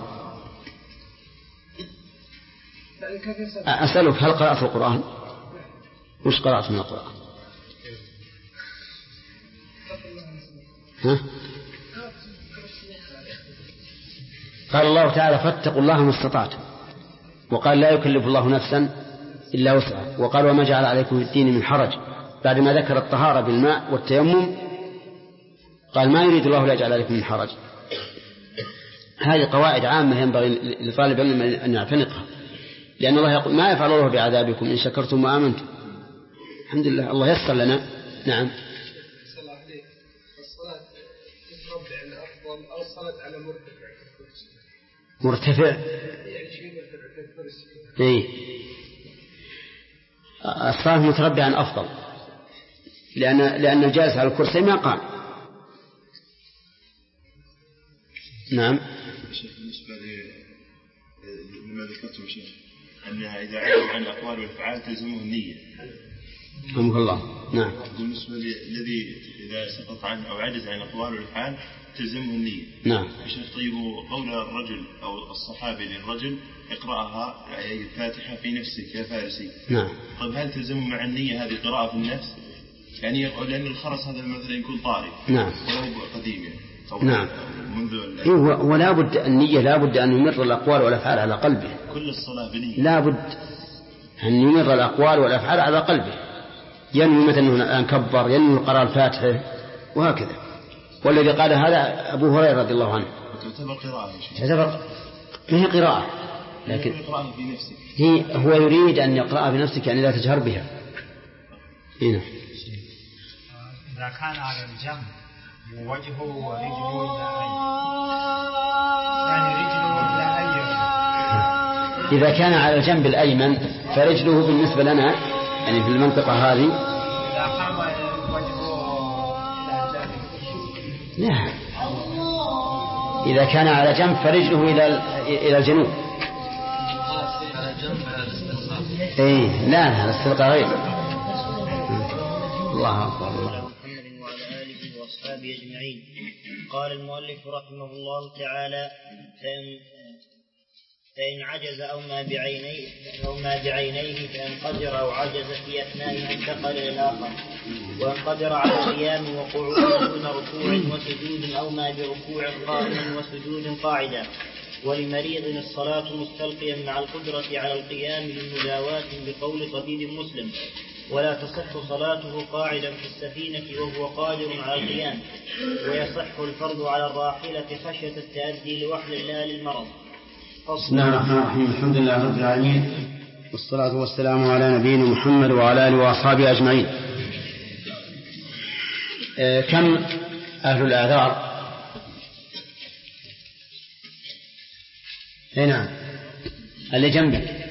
أسألك، هل قرأت القرآن؟ وش قرأت من القرآن؟ ها؟ قال الله تعالى: فاتقوا الله ما استطعتم، وقال: لا يكلف الله نفسا إلا وسعها، وقال: وما جعل عليكم في الدين من حرج، بعد ما ذكر الطهارة بالماء والتيمم قال: ما يريد الله ليجعل عليكم من حرج. هذه قواعد عامة ينبغي لطالب العلم أن يعتنقها، لأن الله يقول: ما يفعل الله بعذابكم إن شكرتم وآمنتم. الحمد لله، الله يسر لنا. نعم.
أو الصلاة على
مرتفع. إيه، الصلاة متربعا أفضل، لأن الجالس على الكرسي ما قام. نعم.
بالنسبة لما ذكرتم شيخ أنها إذا عجز عن الأقوال والأفعال تلزمه النية.
رحمك الله. نعم.
بالنسبة الذي إذا سقط عنه أو عجز عن الأقوال والأفعال تلزمه النية.
نعم.
شيخ، طيب قول الرجل أو الصحابي للرجل: اقرأها أي الفاتحة في نفسك يا فارسي.
نعم.
طيب هل تلزمه مع النية هذه القراءة في النفس؟ يعني لأن الخرس هذا مثلا يكون طارئ.
نعم.
ولو قديم يعني.
نعم. ولا بد النية، لا بد أن يمر الأقوال والأفعال على قلبه.
كل الصلاة بنية.
لا بد أن يمر الأقوال والأفعال على قلبه، ينوي مثلا أن كبر، ينوي قراءة الفاتحة وهكذا. والذي قال هذا أبو هريرة رضي الله عنه.
تعتبر قراءة.
تعتبر ما هي قراءة، لكن هو يريد أن يقرأ بنفسك، يعني لا تجهر بها. هنا
إذا كان على الجنب وجهه ورجله يعني رجله
إذا كان على الجنب الأيمن فرجله بالنسبة لنا يعني في المنطقة هذه لا، إذا كان على جنب فرجله إلى الجنوب. إيه لا، هذا استلقى غير. الله أكبر.
محمد وعلى آله وأصحابه أجمعين. قال المؤلف رحمه الله تعالى: فإن عجز أو ما بعينيه فإن قدر أو عجز في أثناء انتقل إلى الآخر. وإن قدر على القيام وقعود دون ركوع وسجود أو ما بركوع قائم وسجود قاعدا. ولمريض الصلاة مستلقيا مع القدرة على القيام للمداواة بقول طبيب مسلم، ولا تصح صلاته قاعدا في السفينة وهو قادر على القيام. ويصح الفرض على الراحلة خشية التأدي لوحل لا للمرض.
بسم الله الرحمن الرحيم. الحمد لله رب العالمين، والصلاة والسلام على نبينا محمد وعلى آله وأصحابه أجمعين. كم أهل الأعذار؟ نعم، اللي جنبك،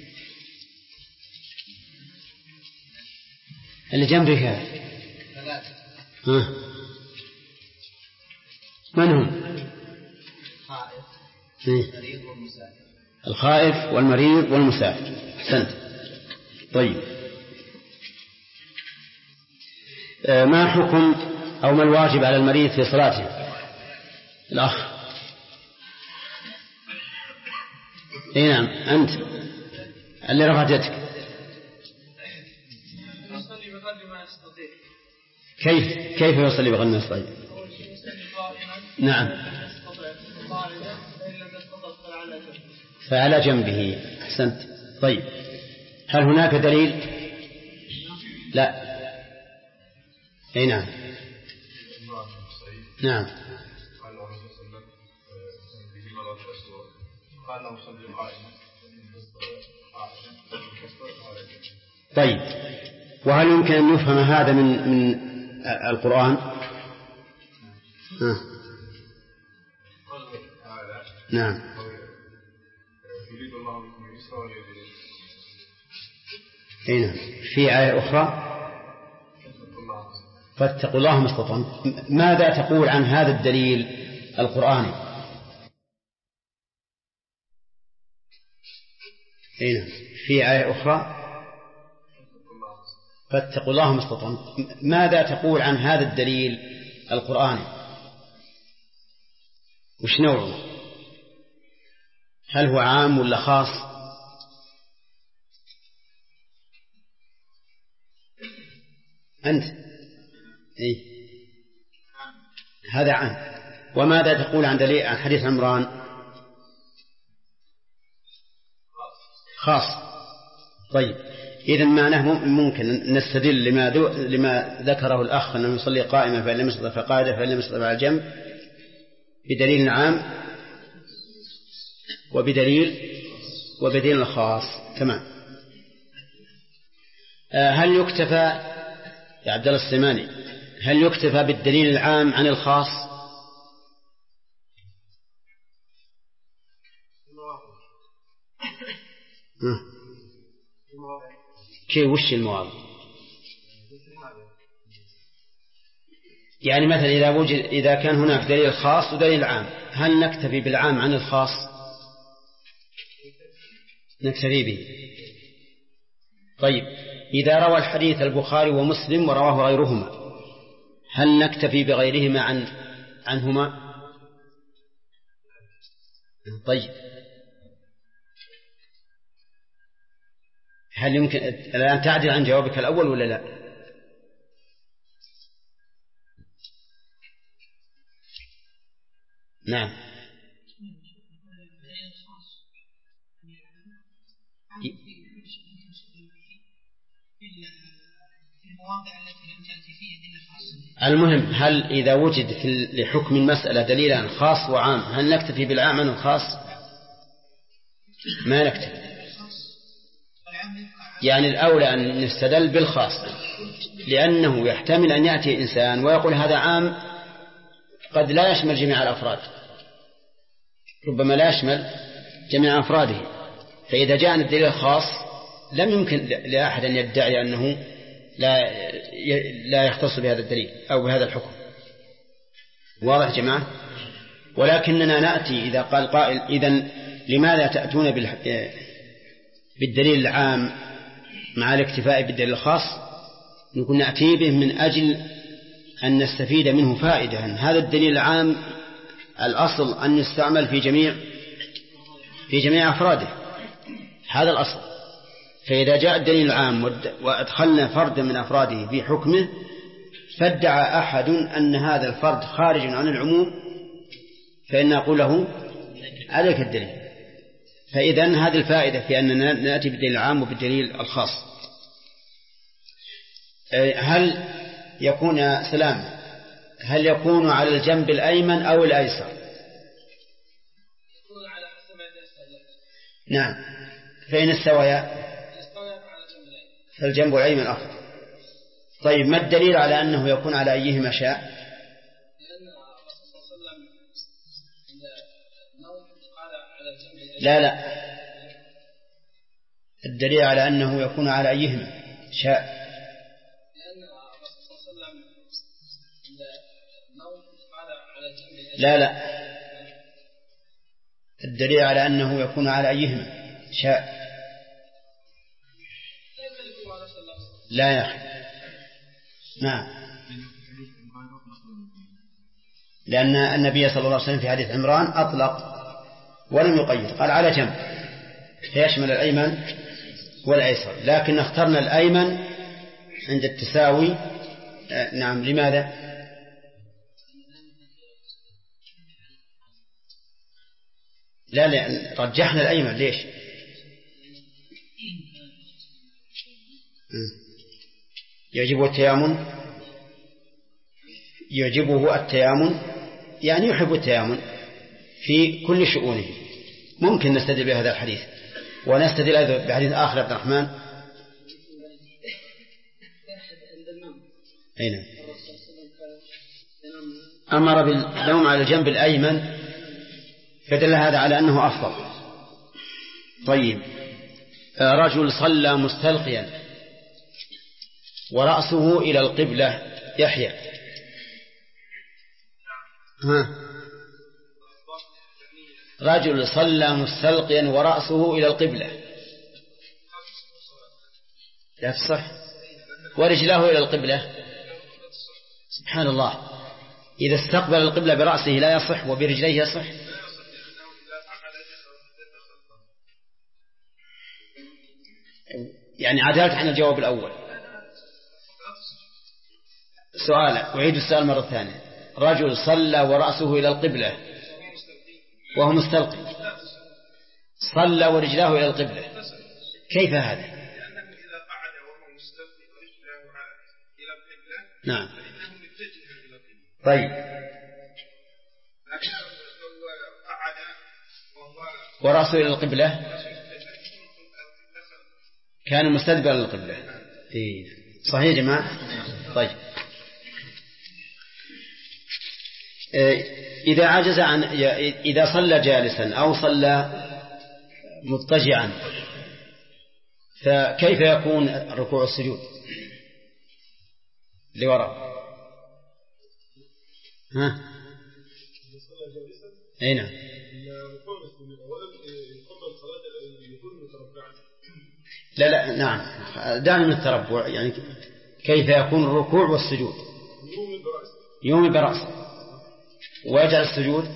اللي جنبك ها؟ من هم؟ الخائف والمريض والمسافر. أحسنت. طيب، ما حكم أو ما الواجب على المريض في صلاته؟ الأخ. اي نعم، أنت اللي رفعت يدك.
يصلي بقدر ما يستطيع.
كيف يصلي بقدر ما يستطيع؟ نعم، فعلى جنبه. أحسنت. طيب، هل هناك دليل؟ لا. اي نعم. نعم. طيب، وهل يمكن أن يفهم هذا من القرآن؟ نعم. هنا في آية أخرى: فاتقوا الله ما استطعتم. ماذا تقول عن هذا الدليل القرآني؟ هنا في آية أخرى: فاتقوا الله ما استطعتم. ماذا تقول عن هذا الدليل القرآني؟ وش نوعه؟ هل هو عام ولا خاص؟ أنت إيه؟ هذا عام. وماذا تقول عن دليل عن حديث عمران؟ خاص. طيب، إذن معناه ممكن نستدل لما ذكره الأخ أنه يصلي قائما فإن لم يستطع فقاعدا فإن لم يستطع على الجنب بدليل عام وبدليل خاص. تمام. هل يكتفى يا عبد الله السماني، هل يكتفى بالدليل العام عن الخاص؟ كيف وش المواضع؟ يعني مثلا إذا كان هناك دليل خاص ودليل عام، هل نكتفي بالعام عن الخاص؟ نكتفي به. طيب، إذا روى الحديث البخاري ومسلم ورواه غيرهما، هل نكتفي بغيرهما عنهما؟ طيب، هل يمكن الآن تعدل عن جوابك الأول ولا لا؟ نعم. المهم، هل إذا وجد لحكم المسألة دليلا خاص وعام، هل نكتفي بالعام عن الخاص؟ ما نكتفي. يعني الأولى أن نستدل بالخاص، لأنه يحتمل أن يأتي إنسان ويقول هذا عام قد لا يشمل جميع الأفراد، ربما لا يشمل جميع أفراده، فإذا جاءنا الدليل الخاص لم يمكن لأحد أن يدعي أنه لا يختص بهذا الدليل أو بهذا الحكم. واضح جماعة؟ ولكننا نأتي إذا قال قائل إذن لماذا تأتون بالدليل العام مع الاكتفاء بالدليل الخاص؟ نقول نأتي به من أجل أن نستفيد منه فائدة. هذا الدليل العام الأصل أن يستعمل في جميع أفراده، هذا الأصل. فإذا جاء الدليل العام وأدخلنا فردا من أفراده في حكمه فادعى أحد أن هذا الفرد خارج عن العموم، فإن نقول له عليك الدليل. فإذن هذه الفائدة في أننا نأتي بالدليل العام وبالدليل الخاص. هل يكون يا سلام هل يكون على الجنب الأيمن أو الأيسر؟ نعم، فإن استويا فالجنب الأيمن أفضل. طيب ما الدليل على أنه يكون على أيهما شاء؟ لا الدليل على أنه يكون على أيهما شاء. لا الدليل على أنه يكون على أيهما شاء. لا يا أخي. نعم، لأن النبي صلى الله عليه وسلم في حديث عمران أطلق ولم يقيد، قال على جنب فيشمل الأيمن والأيسر، لكن اخترنا الأيمن عند التساوي. نعم، لماذا؟ لا رجحنا الأيمن. ليش؟ يعجبه التيامن يعني يحب التيامن في كل شؤونه. ممكن نستدل بهذا الحديث، ونستدل أيضا بحديث آخر عبد الرحمن. أين أمر بالنوم على الجنب الأيمن، فدل هذا على أنه أفضل. طيب، رجل صلى مستلقيا ورأسه إلى القبلة، يحيى رجل صلى مستلقيا ورأسه إلى القبلة لا تصح، ورجله إلى القبلة. سبحان الله، إذا استقبل القبلة برأسه لا يصح وبرجليه يصح. يعني عدلت عن الجواب الأول. سؤال، أعيد السؤال مرة ثانية. رجل صلى ورأسه إلى القبلة وهو مستلقي، صلى ورجلاه إلى القبلة، كيف هذا؟
لأنه إذا قعد وهو مستلقي ورجلاه إلى القبلة
نعم.
فإنه متجه إلى القبلة.
طيب،
لكن لو قعد
ورأسه إلى القبلة كان مستدبرا للقبلة. صحيح يا جماعة؟ طيب، إذا صلى جالسا أو صلى مضطجعا فكيف يكون الركوع والسجود لوراء؟ أين؟ لا نعم، دعني من التربع. يعني كيف يكون الركوع والسجود؟ يومي برأسه ويجعل السجود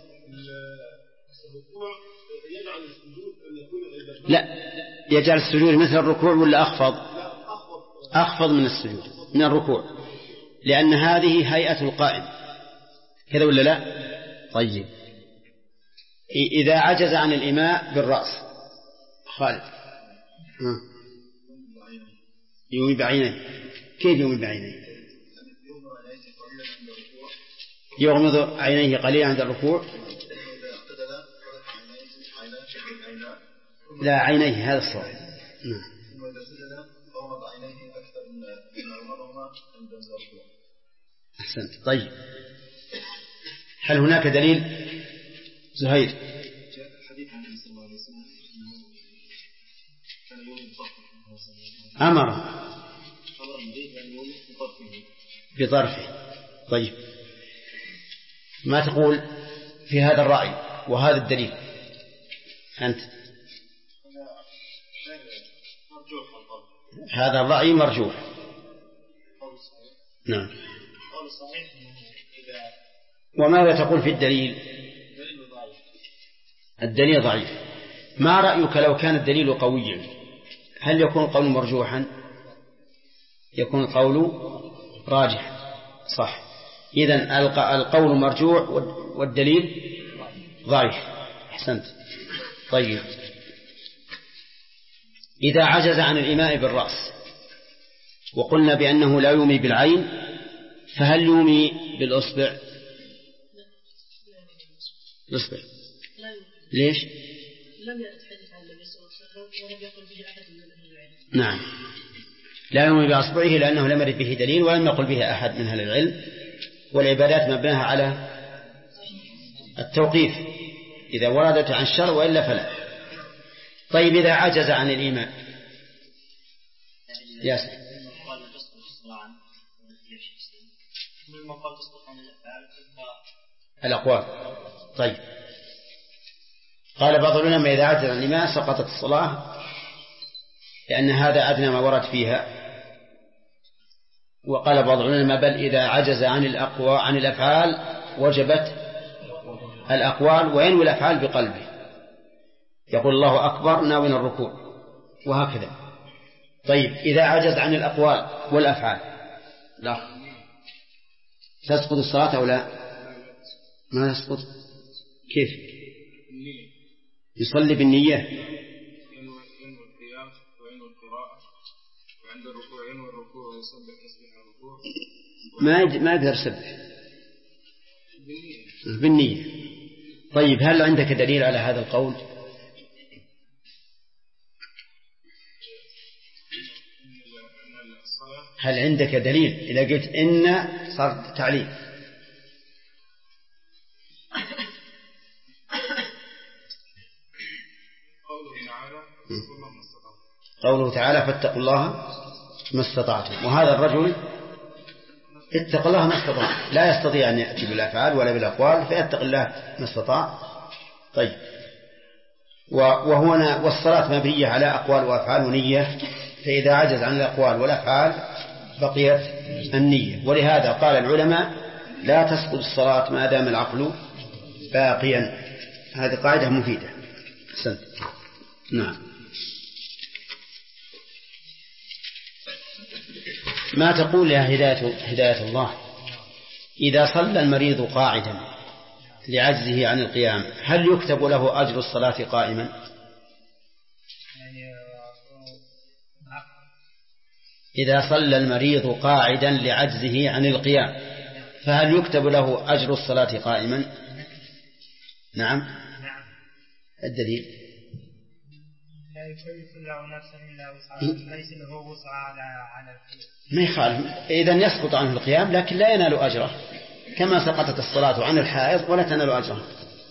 لا، يجعل السجود مثل الركوع ولا أخفض من السجود من الركوع، لأن هذه هيئة القائم، كذا ولا لا؟ طيب، إذا عجز عن الإيماء بالرأس خالد يومي بعينيه. كيف يومي بعينيه؟ يغمض عينيه قليلا عند الركوع. لا، عينيه، هذا الصواب. أحسنت. طيب، هل هناك دليل زهير؟ أمر بظرفه. طيب ما تقول في هذا الرأي وهذا الدليل أنت؟ هذا الرأي مرجوح. نعم. وماذا تقول في الدليل؟ الدليل ضعيف. ما رأيك لو كان الدليل قويا هل يكون القول مرجوحا؟ يكون القول راجح. صح. إذن القول مرجوح والدليل ضعيف. أحسنت. طيب إذا عجز عن الإيماء بالرأس وقلنا بأنه لا يومي بالعين فهل يومي بالأصبع؟ الأصبع ليش؟
لم يتحدث عن النبي صلى الله عليه وسلم ولم يقل به أحد من أهل العلم.
نعم لا يومي بأصبعه لأنه لم يرد به دليل ولم يقل به أحد من أهل العلم. والعبادات مبناها على التوقيف إذا وردت عن الشرع وإلا فلا. طيب إذا عجز عن الإيمان ياسر الأقوال. طيب قال بعض العلماء إذا عجز عن الإيمان سقطت الصلاة لأن هذا أدنى ما ورد فيها. وقال بعض العلماء بل إذا عجز عن الأفعال وجبت الأقوال وينوي الأفعال بقلبه يقول الله أكبر ناوي الركوع وهكذا. طيب إذا عجز عن الأقوال والأفعال لا تسقط الصلاة أو لا؟ ما تسقط. كيف؟ يصلي بالنية
ينوي القيام وينوي القراءة وعند الركوع ينوي الركوع ويسبح تسبيح الركوع
ما يقدر يسبح بالنية. طيب هل عندك دليل على هذا القول؟ هل عندك دليل؟ إذا قلت إن صار تعليل. قوله تعالى فاتقوا الله ما استطعتم. وهذا الرجل اتق الله ما استطاع لا يستطيع أن يأتي بالأفعال ولا بالأقوال فيتق الله ما استطاع. طيب وهنا والصلاة مبنية على أقوال وأفعال ونية فإذا عجز عن الأقوال والأفعال بقيت النية. ولهذا قال العلماء لا تسقط الصلاة ما دام العقل باقيا. هذه قاعدة مفيدة. أحسنت. نعم. ما تقول يا هداية الله إذا صلى المريض قاعدا لعجزه عن القيام هل يكتب له أجر الصلاة قائما؟ إذا صلى المريض قاعدا لعجزه عن القيام فهل يكتب له أجر الصلاة قائما؟ نعم. الدليل
لا يكلف الله نفسا إلا وسعها ليس له وسع على القيام.
ما يخالف. إذن يسقط عنه القيام لكن لا ينال أجره كما سقطت الصلاة عن الحائض ولا تنال أجره.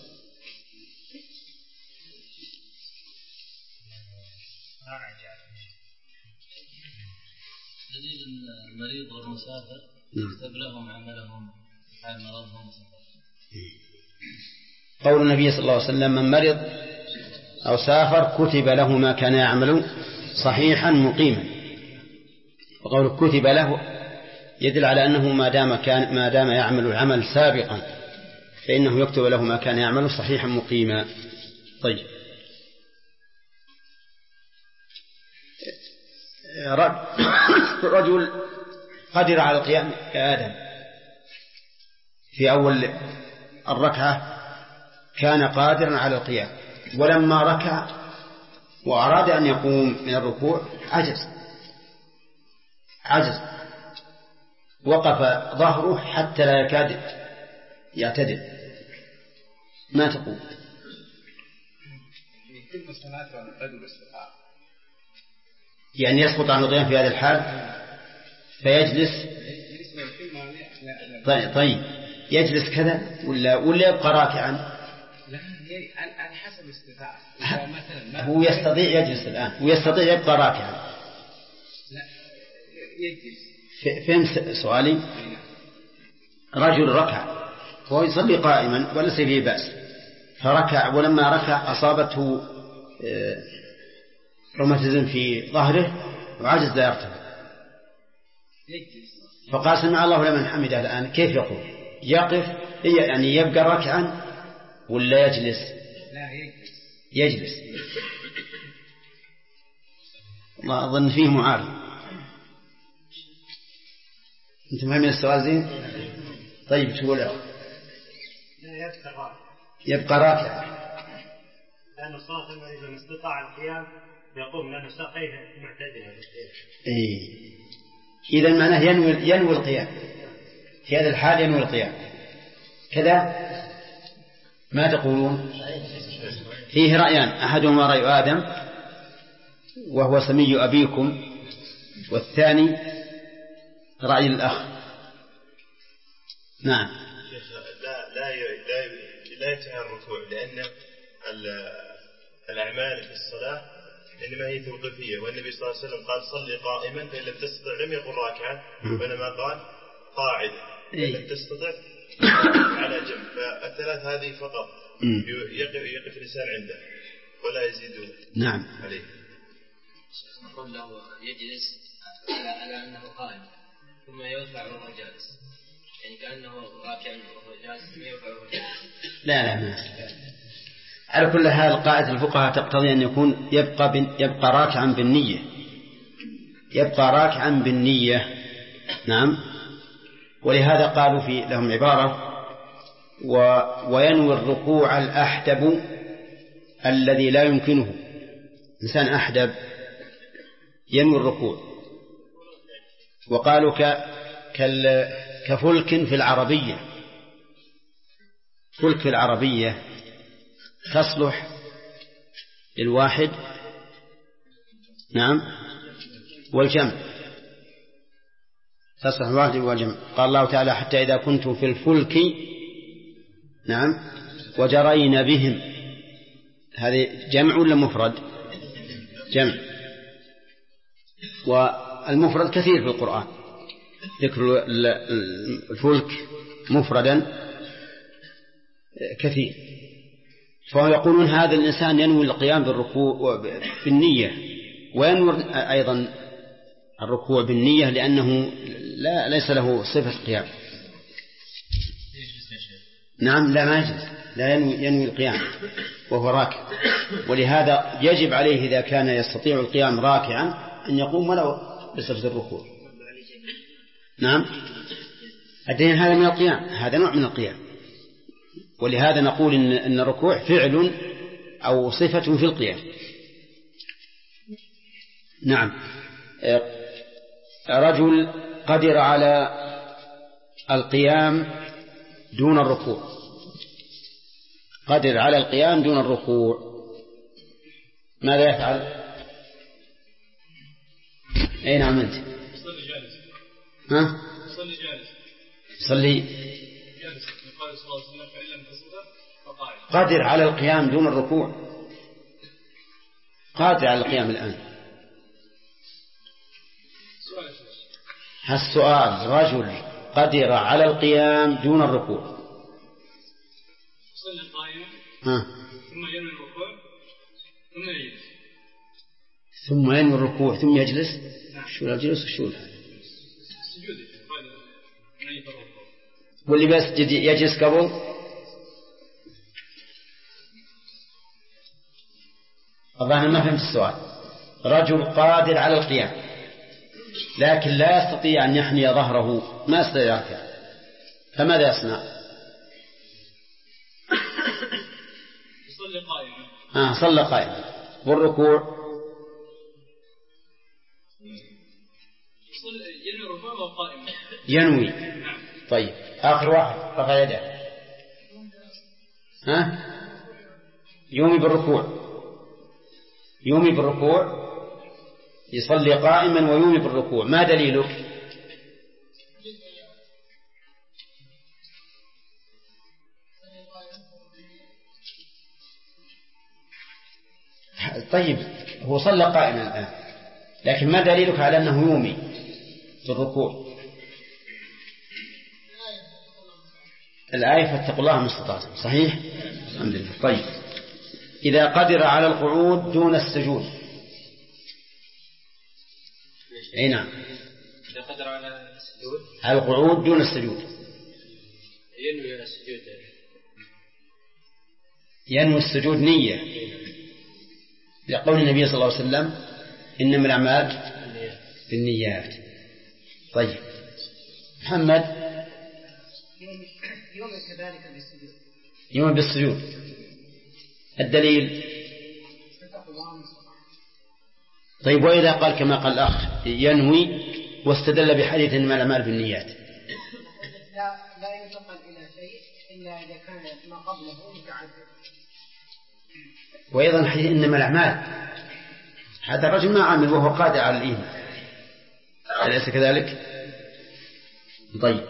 دليل المريض والمسافر يكتب لهم عملهم حال مرضهم.
قول النبي صلى الله عليه وسلم من مرض أو سافر كتب له ما كان يعمل صحيحا مقيما. وقول كتب له يدل على أنه ما دام يعمل العمل سابقا فإنه يكتب له ما كان يعمل صحيحا مقيما. طيب رجل قدر على القيام كآدم في أول الركعة كان قادرا على القيام ولما ركع وأراد أن يقوم من الركوع عجز وقف ظهره حتى لا يكاد يعتدل. ما تقول؟ يعني يسقط عن القيام في هذه الحال فيجلس. طيب يجلس كذا ولا يبقى راكعا؟
لا على حسب الاستطاعة. مثلا
هو يستطيع يجلس الآن ويستطيع يبقى راكعا.
لا يجلس.
فهمت سؤالي؟ رجل ركع هو يصلي قائما وليس فيه بأس، فركع ولما ركع أصابته روماتيزم في ظهره وعجز لا يرتفع، فقال سمع الله لمن حمده. الآن كيف يقول؟ يقف يعني يبقى ركعا ولا يجلس؟
لا
يجلس. ما أظن فيه معارض. أنت فاهمين السؤال زين؟ طيب تقول يبقى راكعا
لأن الصلاة إذا استطاع القيام يقوم لأن ساقيه معتدلة.
إذا معناه ينوي القيام في هذا الحال، ينوي القيام كذا. ما تقولون؟ فيه رأيان، أحدهما رأي آدم وهو سمي أبيكم، والثاني رأي الأخ. نعم.
لا ينتهي الركوع، لأن الأعمال في الصلاة إنما هي توقيفية، والنبي صلى الله عليه وسلم قال صلي قائما فإن لم تستطع، لم يقل راكعا، وإنما قال قاعدا فإن لم تستطع على جنب. فالثلاث هذه فقط يقف الإنسان عنده ولا يزيد.
نعم.
عليه.
نقول له يجلس على أنه قائم ثم يرفع وهو جالس، يعني كأنه راكع وهو جالس ثم يرفع وهو جالس.
لا على كل حال قاعدة الفقهاء تقتضي أن يكون يبقى راكعا بالنية، يبقى راكعا بالنية. نعم. ولهذا قالوا في لهم عبارة وينوي الركوع الأحدب الذي لا يمكنه. إنسان أحدب ينوي الركوع، وقالوا كفلك في العربية. فلك في العربية تصلح للواحد نعم والجمع، تصلح الواحد والجمع. قال الله تعالى حتى إذا كنتم في الفلك نعم وجرين بهم. هذه جمع ولا مفرد؟ جمع. والمفرد كثير في القرآن، ذكر الفلك مفردا كثير. فهم يقولون هذا الإنسان ينوي القيام بالركوع بالنية، وينوي أيضا الركوع بالنية، لأنه ليس له صفة قيام. نعم. لا ما يجلس، لا ينوي القيام وهو راكع. ولهذا يجب عليه إذا كان يستطيع القيام راكعا أن يقوم ولو بصفة الركوع. نعم. الدين هذا من القيام، هذا نوع من القيام. ولهذا نقول إن الركوع فعل أو صفة في القيام. نعم. رجل قدر على القيام دون الركوع، قدر على القيام دون الركوع، ماذا يفعل؟ أين عملت؟
يصلي جالس.
ها؟
يصلي جالس.
يصلي
جالس. قال صلى الله عليه وسلم فإن لم تستطع فقاعد.
قادر على القيام دون الركوع، قادر على القيام الآن. السؤال رجل قدر على القيام دون الركوع،
يصلي قائما ثم ينوي الركوع ثم يجلس،
ثم ينوي الركوع ثم يجلس. شو الجلوس وشو هذا؟
سجود
واللي بس يجلس قبل الظاهر ما فهمت السؤال. رجل قادر على القيام لكن لا يستطيع أن يحني ظهره، ما يستطيع يركع، فماذا يصنع؟
يصلي قائما.
صلى قائما. والركوع
ينوي الركوع وهو قائم.
ينوي. طيب آخر واحد رفع يده. يومي بالركوع، يومي بالركوع، يصلي قائما ويومي بالركوع. ما دليلك؟ طيب هو صلى قائما الآن، لكن ما دليلك على أنه يومي في الركوع؟ الآية فاتقوا الله ما استطعتم، صحيح؟ الحمد لله. طيب إذا قدر على القعود دون السجود. أي نعم،
إذا قدر على السجود،
على القعود دون السجود،
ينوي السجود،
ينوي السجود نية، لقول النبي صلى الله عليه وسلم إنما الأعمال بالنيات. طيب محمد،
يوم كذلك بالسجود،
يوم بالسجود، الدليل؟ طيب وإذا قال كما قال الأخ ينوي واستدل بحديث إنما الأعمال بالنيات؟
لا ينتقل إلى شيء إلا إذا كان ما قبله متعدد.
وأيضا حديث إنما الأعمال، هذا الرجل ما عمل وهو قادر على الإيمان، أليس كذلك؟ طيب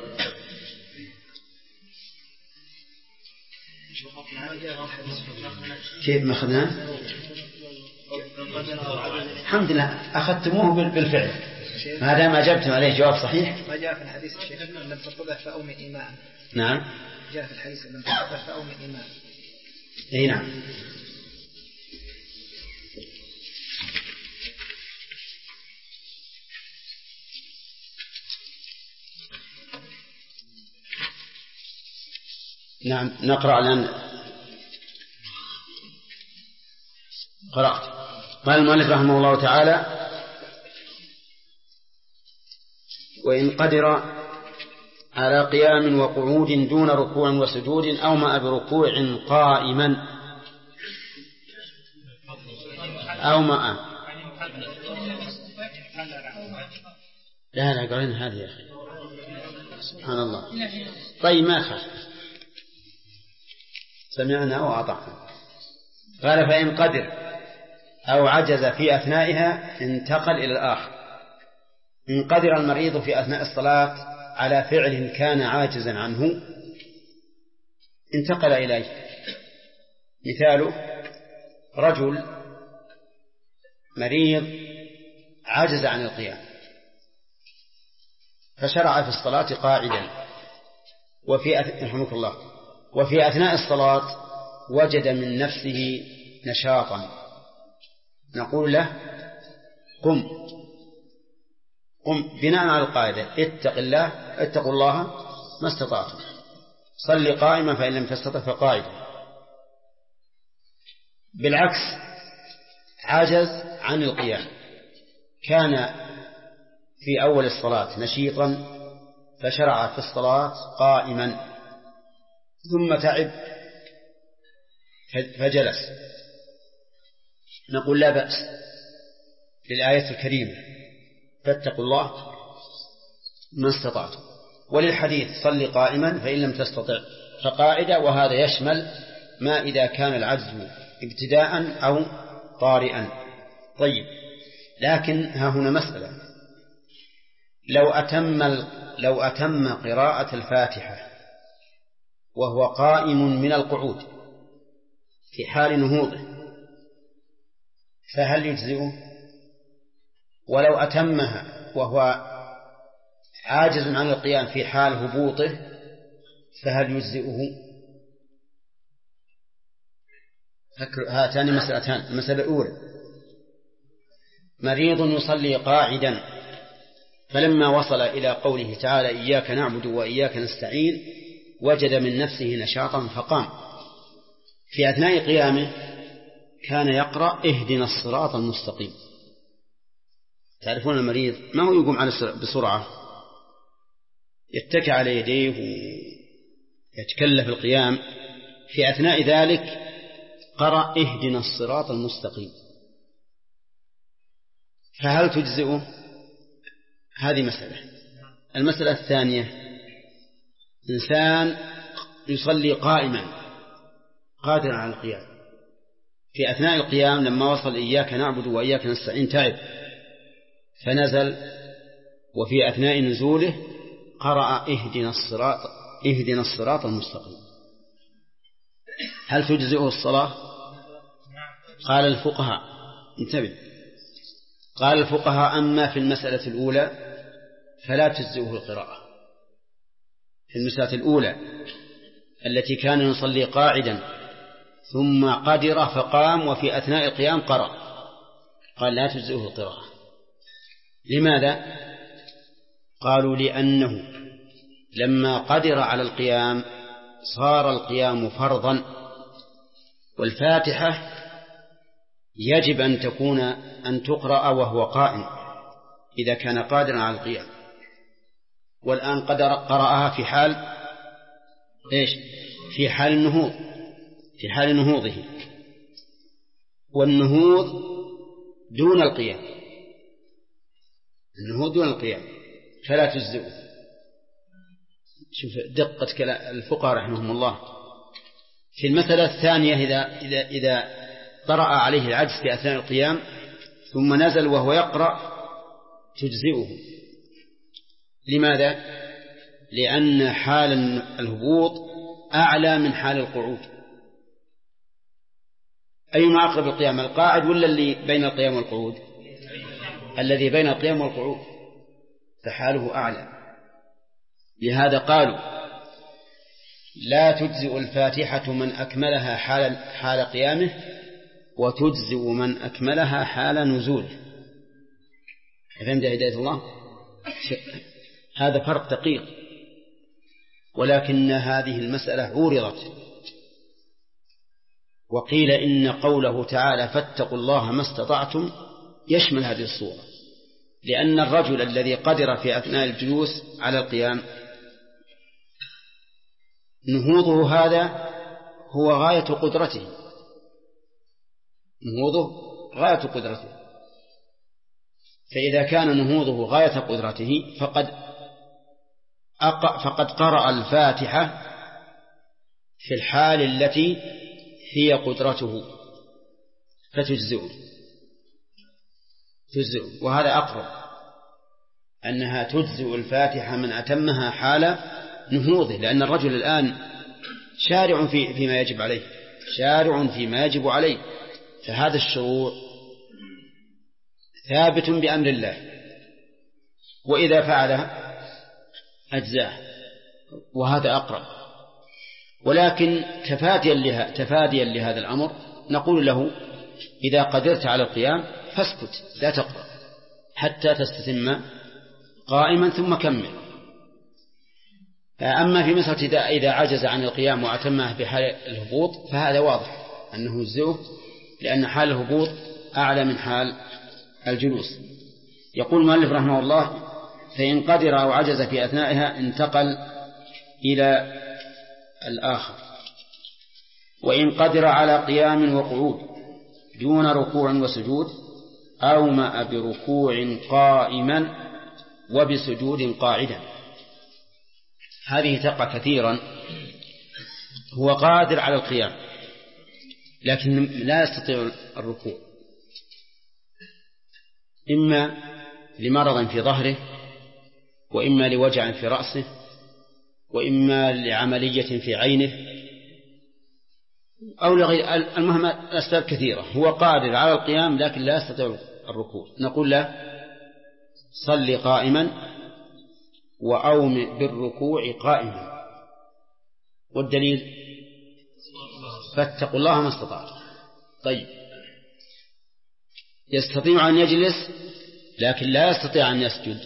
كيف ما أخذناه؟ الحمد لله أخذتموه بالفعل، ما دام أجبتم عليه جواب صحيح.
ما جاء في الحديث الشيخ لم تطلع فأومئ إيمان.
نعم،
جاء في الحديث لم تطلع فأومئ إيمان.
أي نعم. نعم نقرأ الآن. قرأت. قال المؤلف رحمه الله تعالى: وإن قدر على قيام وقعود دون ركوع وسجود أومأ بركوع قائما. أومأ، لا قرأنا هذه يا أخي، سبحان الله. طيب ما خاف، سمعنا وأطعنا. قال: فإن قدر أو عجز في أثنائها انتقل إلى الآخر. إن قدر المريض في أثناء الصلاة على فعل كان عاجزا عنه انتقل إليه. مثاله: رجل مريض عجز عن القيام فشرع في الصلاة قاعدا، رحمك الله، وفي أثناء الصلاة وجد من نفسه نشاطا، نقول له: قم بناء على القاعدة: اتقوا الله ما استطعتم، صل قائما فإن لم تستطع فقاعدا. بالعكس، عجز عن القيام، كان في أول الصلاة نشيطا فشرع في الصلاة قائما ثم تعب فجلس، نقول: لا بأس للآية الكريمة: فاتقوا الله ما استطعتم، وللحديث: صل قائما فإن لم تستطع فقاعدة، وهذا يشمل ما إذا كان العجز ابتداء أو طارئا. طيب، لكن ها هنا مسألة: لو أتم قراءة الفاتحة وهو قائم من القعود في حال نهوضه فهل يجزئه؟ ولو أتمها وهو عاجز عن القيام في حال هبوطه فهل يجزئه؟ هاتان مسألتان. المسألة الأولى: مريض يصلي قاعدا فلما وصل إلى قوله تعالى: إياك نعبد وإياك نستعين وجد من نفسه نشاطا فقام. في أثناء قيامه كان يقرأ: اهدنا الصراط المستقيم. تعرفون المريض ما هو يقوم بسرعة، يتكى على يديه ويتكلف القيام. في أثناء ذلك قرأ: اهدنا الصراط المستقيم، فهل تجزئه؟ هذه مسألة. المسألة الثانية: إنسان يصلي قائما قادر على القيام، في أثناء القيام لما وصل إياك نعبد وإياك نستعين تعب فنزل، وفي أثناء نزوله قرأ: اهدنا الصراط المستقيم، هل تجزئه الصلاة؟ قال الفقهاء: انتبه. قال الفقهاء أما في المسألة الأولى فلا تجزئه القراءة. في المسألة الأولى التي كان يصلي قاعدا ثم قدر فقام وفي أثناء القيام قرأ، قال لا تجزئه القراءة. لماذا؟ قالوا لأنه لما قدر على القيام صار القيام فرضا، والفاتحة يجب أن تقرأ وهو قائم إذا كان قادرا على القيام، والآن قرأها في حال إيش؟ في حال النهوض، في حال نهوضه، والنهوض دون القيام، النهوض دون القيام فلا تجزئه. شوف دقة الفقهاء رحمهم الله. في المسألة الثانية إذا طرأ عليه العجز في أثناء القيام ثم نزل وهو يقرأ تجزئه. لماذا؟ لأن حال الهبوط أعلى من حال القعود. أيما أقرب القيام، القاعد ولا اللي بين القيام والقعود؟ الذي بين القيام والقعود، فحاله أعلى. لهذا قالوا لا تجزئ الفاتحة من أكملها حال قيامه، وتجزئ من أكملها حال نزوله. فهمت هداية الله؟ هذا فرق دقيق، ولكن هذه المسألة عورضت وقيل إن قوله تعالى فاتقوا الله ما استطعتم يشمل هذه الصورة، لأن الرجل الذي قدر في أثناء الجلوس على القيام نهوضه هذا هو غاية قدرته، نهوضه غاية قدرته، فإذا كان نهوضه غاية قدرته فقد قرأ الفاتحة في الحال التي هي قدرته فتجزئه، وهذا أقرب أنها تجزئ الفاتحة من أتمها حال نهوضه، لأن الرجل الآن شارع فيما يجب عليه، شارع فيما يجب عليه، فهذا الشروع ثابت بأمر الله، وإذا فعلها أجزاه، وهذا أقرب. ولكن تفاديا لهذا الأمر نقول له إذا قدرت على القيام فاسكت لا تقرأ حتى تستتم قائما ثم كمل. أما في مسألة إذا عجز عن القيام وأتمه بحال الهبوط فهذا واضح أنه يجزئه، لأن حال الهبوط أعلى من حال الجلوس. يقول المؤلف رحمه الله فإن قدر أو عجز في أثنائها انتقل إلى الآخر. وإن قدر على قيام وقعود دون ركوع وسجود أومأ بركوع قائما وبسجود قاعدا. هذه تقع كثيرا، هو قادر على القيام لكن لا يستطيع الركوع، إما لمرض في ظهره، وإما لوجع في رأسه، وإما لعملية في عينه، أو لغير. المهم الأسباب كثيرة. هو قادر على القيام لكن لا يستطيع الركوع، نقول له صل قائما وأومئ بالركوع قائما. والدليل فاتقوا الله ما استطعتم. طيب، يستطيع أن يجلس لكن لا يستطيع أن يسجد،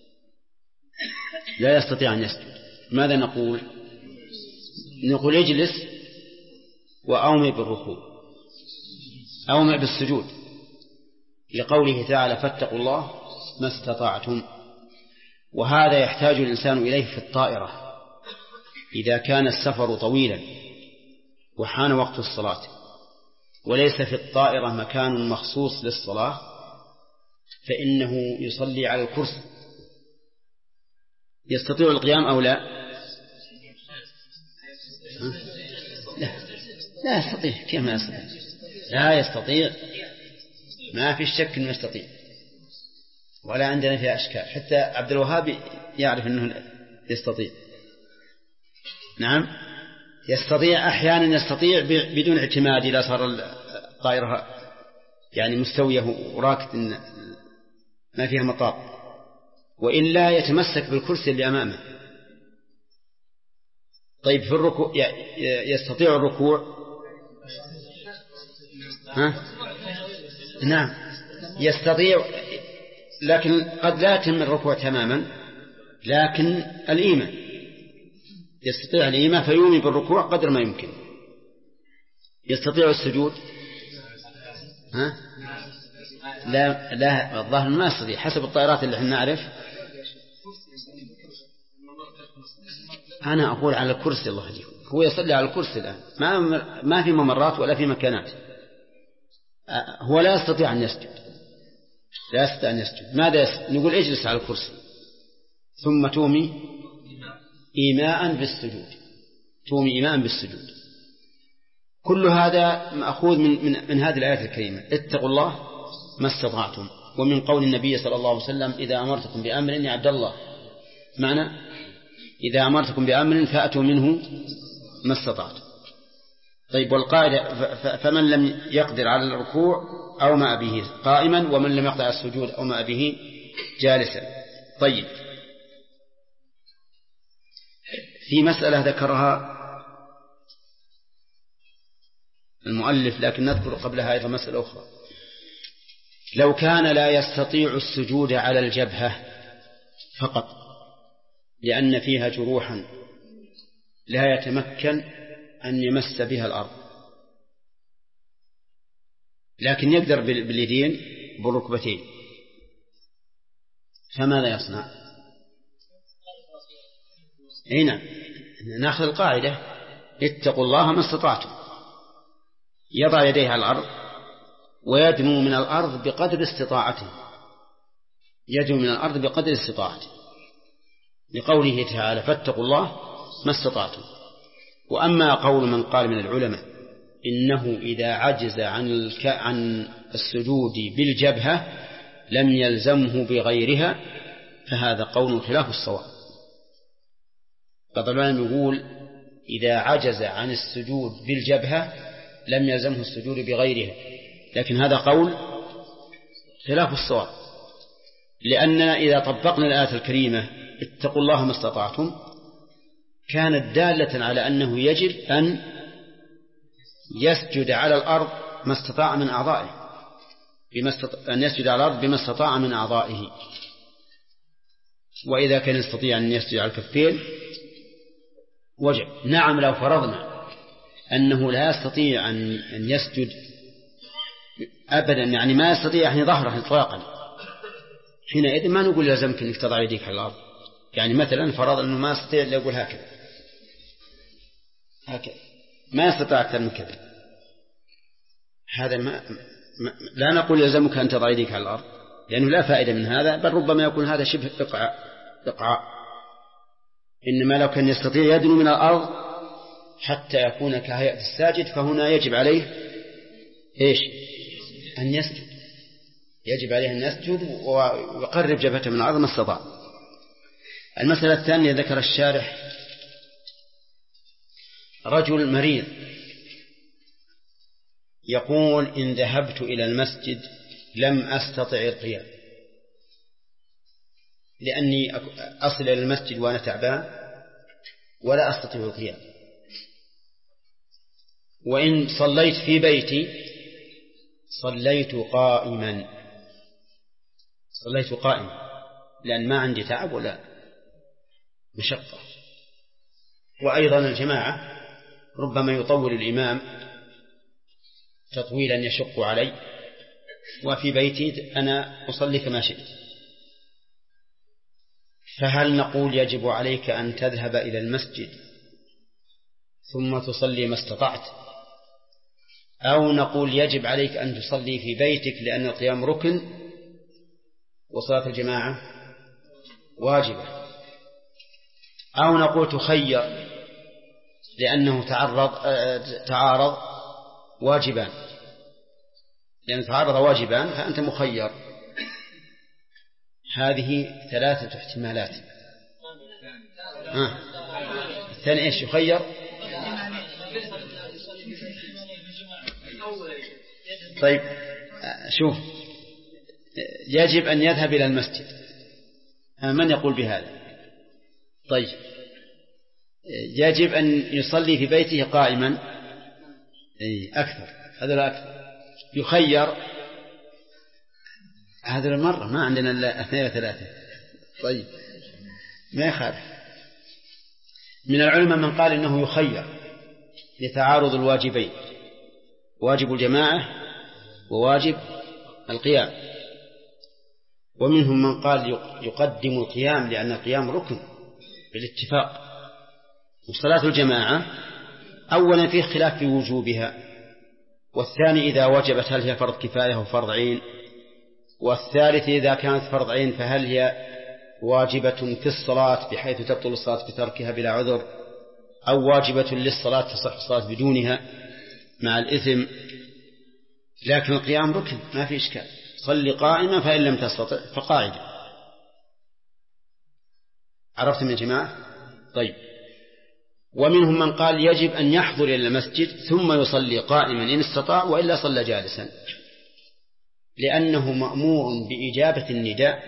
لا يستطيع أن يسجد. ماذا نقول؟ نقول يجلس وأومئ بالركوع، أومئ بالسجود، لقوله تعالى فاتقوا الله ما استطعتم. وهذا يحتاج الإنسان إليه في الطائرة إذا كان السفر طويلا وحان وقت الصلاة وليس في الطائرة مكان مخصوص للصلاة، فإنه يصلي على الكرسي. يستطيع القيام أو لا؟ لا يستطيع. كيف ما يستطيع؟ لا يستطيع، ما في شك أنه يستطيع، ولا عندنا فيها أشكال. حتى عبد الوهاب يعرف أنه يستطيع. نعم يستطيع، أحيانا يستطيع بدون اعتماد إذا صار الطائرة يعني مستوية وراكد ما فيها مطاط، وإلا يتمسك بالكرسي اللي أمامه. طيب في الركوع يستطيع الركوع؟ نعم يستطيع، لكن قد لا يتم الركوع تماما، لكن الإيمة يستطيع الإيمة فيومي بالركوع قدر ما يمكن. يستطيع السجود؟ لا الظاهر ما يستطيع حسب الطائرات اللي احنا نعرف. أنا أقول على الكرسي، الله يهديكم، هو يصلي على الكرسي الآن، ما في ممرات ولا في مكانات. هو لا يستطيع أن يسجد، لا يستطيع أن يسجد. ماذا نقول؟ اجلس على الكرسي ثم تومي إيماء بالسجود، تومي إيماء بالسجود. كل هذا مأخوذ من هذه الآية الكريمة: اتقوا الله ما استطعتم، ومن قول النبي صلى الله عليه وسلم: إذا أمرتكم بأمر، يا عبد الله، معنى إذا أمرتكم بأمر فأتوا منه ما استطعتم. طيب، والقاعدة: فمن لم يقدر على الركوع أومأ به قائما، ومن لم يقدر على السجود أومأ به جالسا. طيب، في مسألة ذكرها المؤلف، لكن نذكر قبلها أيضا مسألة أخرى. لو كان لا يستطيع السجود على الجبهة فقط لأن فيها جروحا لا يتمكن أن يمس بها الأرض، لكن يقدر باليدين بالركبتين، فماذا يصنع؟ هنا نأخذ القاعدة: اتقوا الله ما استطعتم. يضع يديه على الأرض ويدنو من الأرض بقدر استطاعته، يدنو من الأرض بقدر استطاعته، لقوله تعالى: فاتقوا الله ما استطعتم. وأما قول من قال من العلماء إنه إذا عجز عن السجود بالجبهة لم يلزمه بغيرها، فهذا قول خلاف الصواب. بعض العلماء يقول إذا عجز عن السجود بالجبهة لم يلزمه السجود بغيرها، لكن هذا قول خلاف الصواب، لأننا إذا طبقنا الآية الكريمة اتقوا الله ما استطعتم كانت دالة على أنه يجب أن يسجد على الأرض ما استطاع من أعضائه، أن يسجد على الأرض بما استطاع من أعضائه. وإذا كان يستطيع أن يسجد على الكفين وجب. نعم، لو فرضنا أنه لا يستطيع أن يسجد أبدا، يعني ما يستطيع أن ظهره إطلاقا، حينئذ ما نقول لازمك أنك تضع يديك على الأرض. يعني مثلا فرض أنه ما يستطيع إلا يقول هكذا ما يستطيع أكثر من كذا، هذا لا نقول يلزمك أن تضع يديك على الأرض، لأنه لا فائدة من هذا، بل ربما يكون هذا شبه إقعاء. إنما لو كان يستطيع يدنو من الأرض حتى يكون كهيئة الساجد، فهنا يجب عليه أن يسجد، يجب عليه أن يسجد ويقرب جبهته من الأرض ما استطاع. المسألة الثانية ذكر الشارح: رجل مريض يقول إن ذهبت إلى المسجد لم أستطع القيام، لأني أصل إلى المسجد وأنا تعبان ولا أستطيع القيام، وإن صليت في بيتي صليت قائما لأن ما عندي تعب ولا مشقة. وأيضا الجماعة ربما يطول الإمام تطويلا يشق علي، وفي بيتي أنا أصلي كما شئت، فهل نقول يجب عليك أن تذهب إلى المسجد ثم تصلي ما استطعت، أو نقول يجب عليك أن تصلي في بيتك لأن القيام ركن وصلاة الجماعة واجبة، أو نقول تخير لأنه تعارض واجبان، لأن تعارض واجبان فأنت مخير. هذه ثلاثة احتمالات. الثاني إيش؟ يخير. طيب، شوف يجب أن يذهب إلى المسجد. من يقول بهذا؟ طيب يجب أن يصلي في بيته قائما. أكثر، هذا لا أكثر. يخير، هذا المرة ما عندنا إلا 2 3. طيب ما يخالف. من العلماء من قال إنه يخير لتعارض الواجبين، واجب الجماعة وواجب القيام. ومنهم من قال يقدم القيام لأن القيام ركن بالاتفاق. وصلاة الجماعة أولا فيه خلاف في وجوبها، والثاني إذا وجبت هل هي فرض كفاية أو فرض عين، والثالث إذا كانت فرض عين فهل هي واجبة في الصلاة بحيث تبطل الصلاة بتركها بلا عذر، أو واجبة للصلاة تصح الصلاة بدونها مع الإثم. لكن القيام ركن ما في إشكال، صل قائما فإن لم تستطع فقاعدا. عرفتم يا جماعة؟ طيب. ومنهم من قال يجب أن يحضر إلى المسجد ثم يصلي قائما إن استطاع، وإلا صلى جالسا، لأنه مأمور بإجابة النداء،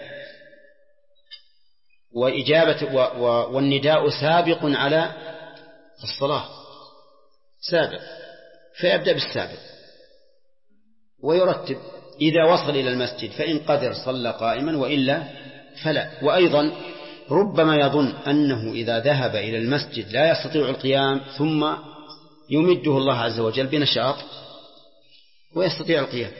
والنداء سابق على الصلاة، سابق، فيبدأ بالسابق ويرتب. إذا وصل إلى المسجد فإن قدر صلى قائما وإلا فلا. وأيضا ربما يظن أنه إذا ذهب إلى المسجد لا يستطيع القيام ثم يمده الله عز وجل بنشاط ويستطيع القيام.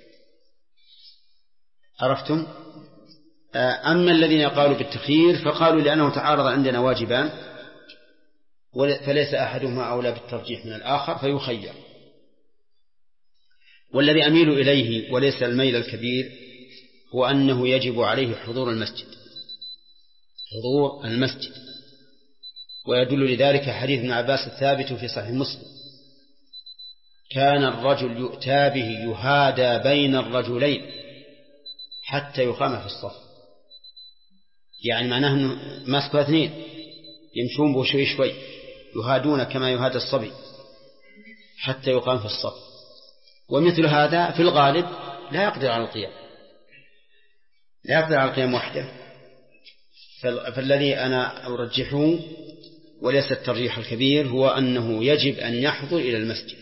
عرفتم؟ أما الذين قالوا بالتخيير فقالوا لأنه تعارض عندنا واجبان فليس أحدهما أولى بالترجيح من الآخر فيخير. والذي أميل إليه وليس الميل الكبير هو أنه يجب عليه حضور المسجد، حضور المسجد. ويدل لذلك حديث ابن عباس الثابت في صحيح مسلم: كان الرجل يؤتى به يهادى بين الرجلين حتى يقام في الصف. يعني معناه أنه ماسكوا 2 يمشون به شوي شوي، يهادون كما يهادى الصبي حتى يقام في الصف. ومثل هذا في الغالب لا يقدر على القيام، لا يقدر على القيام وحده. فالذي أنا أرجحه وليس الترجيح الكبير هو أنه يجب أن يحضر إلى المسجد،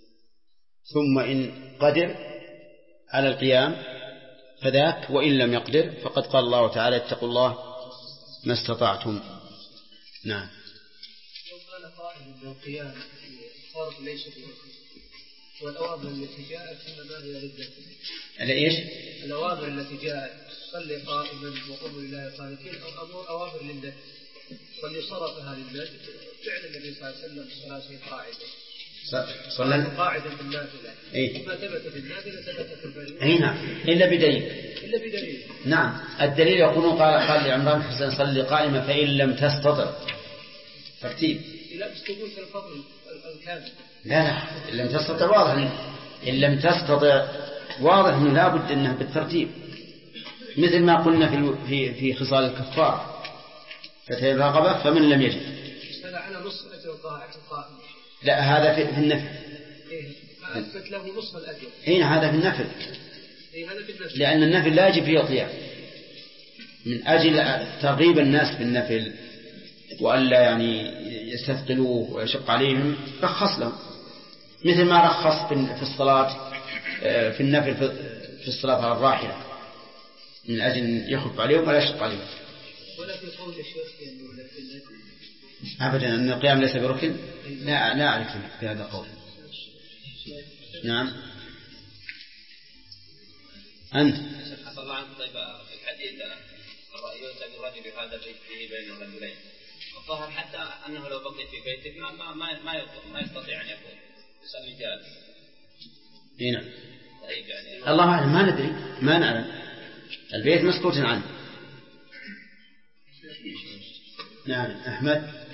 ثم إن قدر على القيام فذاك، وإن لم يقدر فقد قال الله تعالى: اتقوا الله ما استطعتم. نعم.
لو قال قائل أن القيام فرض ليس بركن، والأوامر التي جاءت إنما هي للذكر.
إيش؟
الأوامر التي جاءت صلي قائما وقوموا لله قانتين أوامر للذكر، واللي صرفها للذكر فعل النبي صلى الله عليه وسلم صلاته قاعدة، صلى قاعدا في النافلة. وما ثبت في النافلة ثبت في الفريضة.
أي نعم، إلا بدليل. نعم، الدليل يقولون قال لعمران حسن صلي قائما فإن لم تستطع، ترتيب.
لا بس تقول في الفضل الكامل.
لا إن لم تستطع واضح، إن لم تستطع واضح أنه لا بد أنه بالترتيب، مثل ما قلنا في خصال الكفار: فتيب رقبة فمن لم يجد.
هذا على نصف أجر القائم.
لا، هذا في النفل.
أثبت له نصف الأجر.
هذا في النفل.
هذا في النفل.
لأن النفل لا يجب فيه القيام، من أجل ترغيب الناس في النفل وألا يعني يستثقلوه ويشق عليهم، رخص لهم، مثل ما رخص في الصلاة في النفل في الصلاة على الراحلة، من أجل يخف عليهم ولا يشق عليهم.
ولا في قول الشيخ أنه لا في النفل
أبدا أن القيام ليس بركن، لا أعرف في هذا القول. نعم. أنت
حصل الله عنك. طيب في الحديث يؤتى بالرجل هذا البيت فيه بين الرجلين، الظاهر حتى أنه لو بقي في بيته ما يستطيع أن يكون يصلي جالس.
نعم.
طيب يعني
الله أعلم، ما ندري، ما نعلم، البيت مسكوت عنه. نعم. أحمد.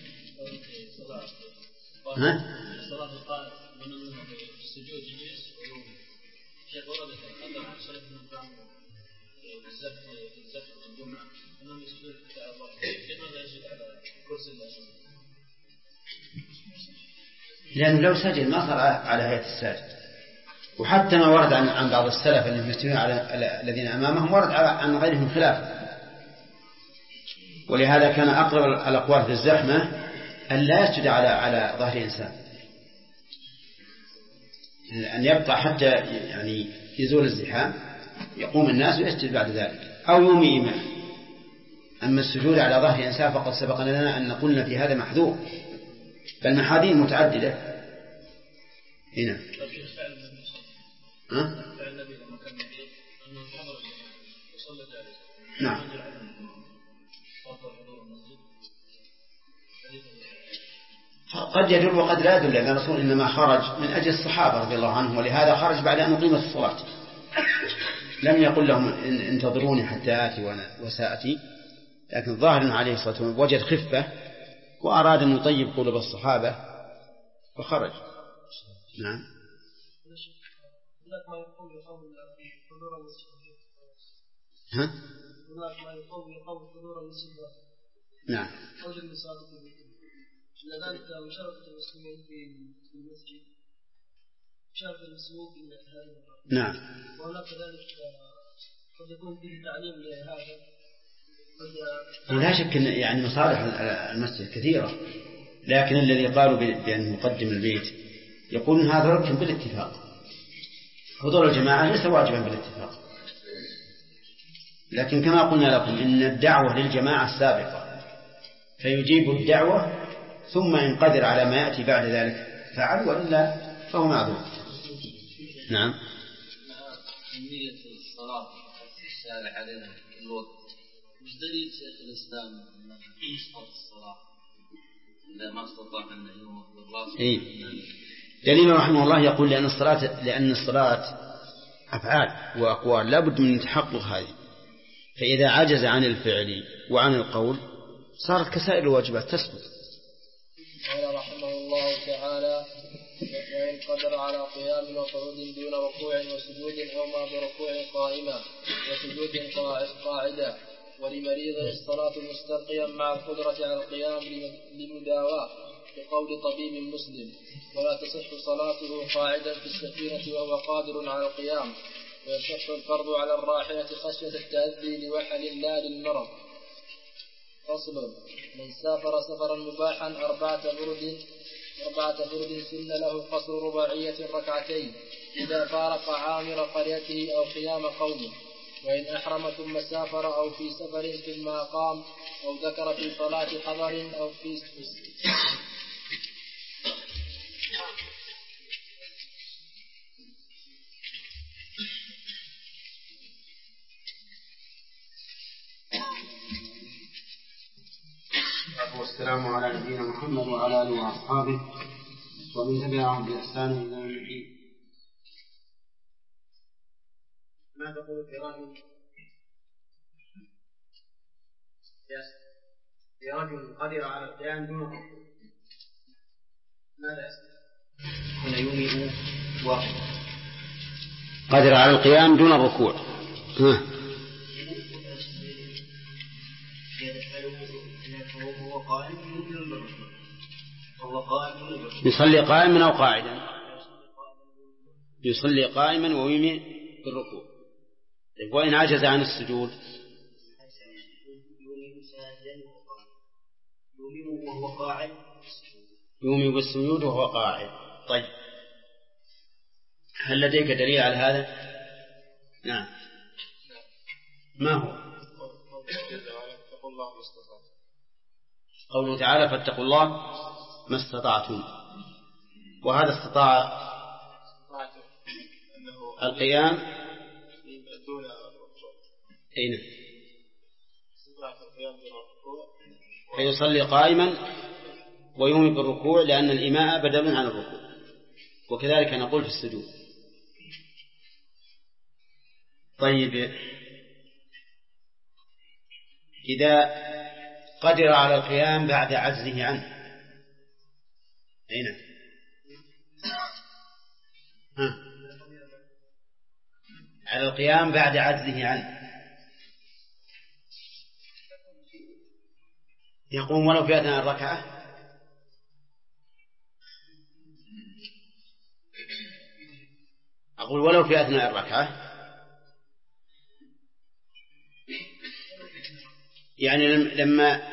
الصلاة القائمة من السجود جلوس ويوم شيخ ورد تقدم عن صلاة النظام الزفت الجمعة أنه يسجد على الرأس، لماذا يسجد على كرسي الله؟
لأنه لو سجد ما صار على هيئة الساجد، وحتى ما ورد عن بعض السلف أنهم يستوون على الذين أمامهم ورد عن غيرهم خلاف. ولهذا كان أقرب الأقوال في الزحمة أن لا يسجد على ظهر إنسان، أن يبقى حتى يعني يزول الزحام، يقوم الناس ويسجد بعد ذلك أو يومي إمام. أما السجود على ظهر إنسان فقد سبقنا لنا أن قلنا في هذا محذور، بل محاذير متعددة هنا. نعم. قد يدل وقد لا يدل، لأن الرسول إنما خرج من أجل الصحابة رضي الله عنهم، ولهذا خرج بعد أن أقيمت الصلاة، لم يقل لهم انتظروني حتى آتي وسأتي، لكن ظاهر عليه الصلاة والسلام وجد خفة وأراد أن يطيب قلوب الصحابة فخرج. نعم. ها؟ نعم.
لذلك مشاركة المسلمين في المسجد، مشاركة المسلمين في هذا.
نعم.
وهناك كذلك قد يكون فيه تعليم لهذا.
لا شك أن يعني مصالح المسجد كثيرة، لكن الذي قالوا بأن يقدم البيت يقولون هذا ركن بالاتفاق. حضور الجماعة ليس واجبا بالاتفاق، لكن كما قلنا لكم إن الدعوة للجماعة السابقة، فيجيب الدعوة ثم إن قدر على ما يأتي بعد ذلك فعل، وإلا فهو معذور. نعم.
أهمية الصلاة في الشارع علينا الوقت، مش دليل شيخ الإسلام أن الصلاة إذا ما استطاع أن يوم بالراس؟
دليل رحمه الله يقول لأن الصلاة أفعال وأقوال لا بد من تحقق هذه، فإذا عجز عن الفعل وعن القول صارت كسائر الواجبات تسقط.
قال رحمه الله تعالى: وإن قدر على قيام وقعود دون ركوع وسجود أو ما بركوع قائما وسجود قاعدا، ولمريض الصلاة مستلقيا مع القدرة على القيام لمداواة، بقول طبيب مسلم: ولا تصح صلاته قاعدا في السفينة وهو قادر على القيام، ويصح الفرض على الراحلة خشية التأذي لوحل لا للمرض. فصل: من سافر سفرا مباحا أربعة برد سن له قصر رباعية ركعتين إذا فارق عامر قريته أو خيام قومه، وإن أحرم ثم سافر أو في سفر ثم أقام أو ذكر في صلاة حضر أو في
والسلام على نبينا محمد وعلى آله وأصحابه ومن تبعهم بإحسان إلى يوم الدين.
ما تقول في رجل قدر على القيام دون ركوع، ماذا يصنع؟
هنا يومئ قدر على القيام دون الركوع. يصلي قائما أو قاعدا؟ يصلي قائما ويومئ بالركوع. وإن عجز عن السجود يومئ بالسجود وهو قاعد. طيب، هل لديك دليل على هذا؟ نعم. ما هو؟ قوله تعالى: فاتقوا الله ما استطعتم، وهذا استطاع القيام
دون الركوع.
أين؟ فيصلي قائما ويومئ بالركوع، لأن الإيماء بدل عن الركوع، وكذلك نقول في السجود. طيب، إذا قدر على القيام بعد عجزه عنه أين؟ على القيام بعد عجزه عنه يقوم ولو في أثناء الركعة؟ أقول ولو في أثناء الركعة، يعني لما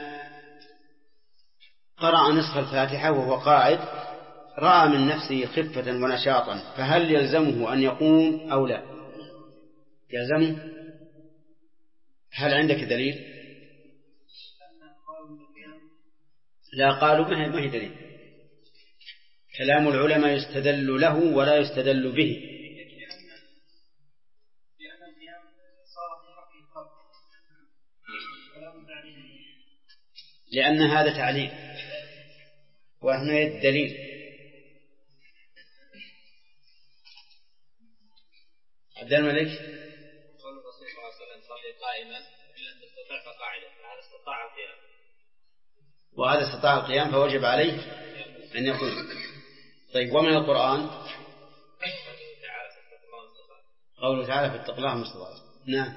قرأ نصف الفاتحة وهو قاعد رأى من نفسه خفة ونشاطا، فهل يلزمه أن يقوم أو لا؟ يلزمه. هل عندك دليل؟ لا، قالوا ما هي دليل. كلام العلماء يستدل له ولا يستدل به. لأن هذا تعليل وهنا الدليل. عبد الملك
قال الرسول صلى الله عليه وسلم صلي قائما إن لم تستطع فقاعدا، فهذا استطاع القيام،
وهذا استطاع القيام فوجب عليه أن يقوم. طيب، ومن القرآن قوله تعالى فاتقوا الله ما استطعتم. نعم.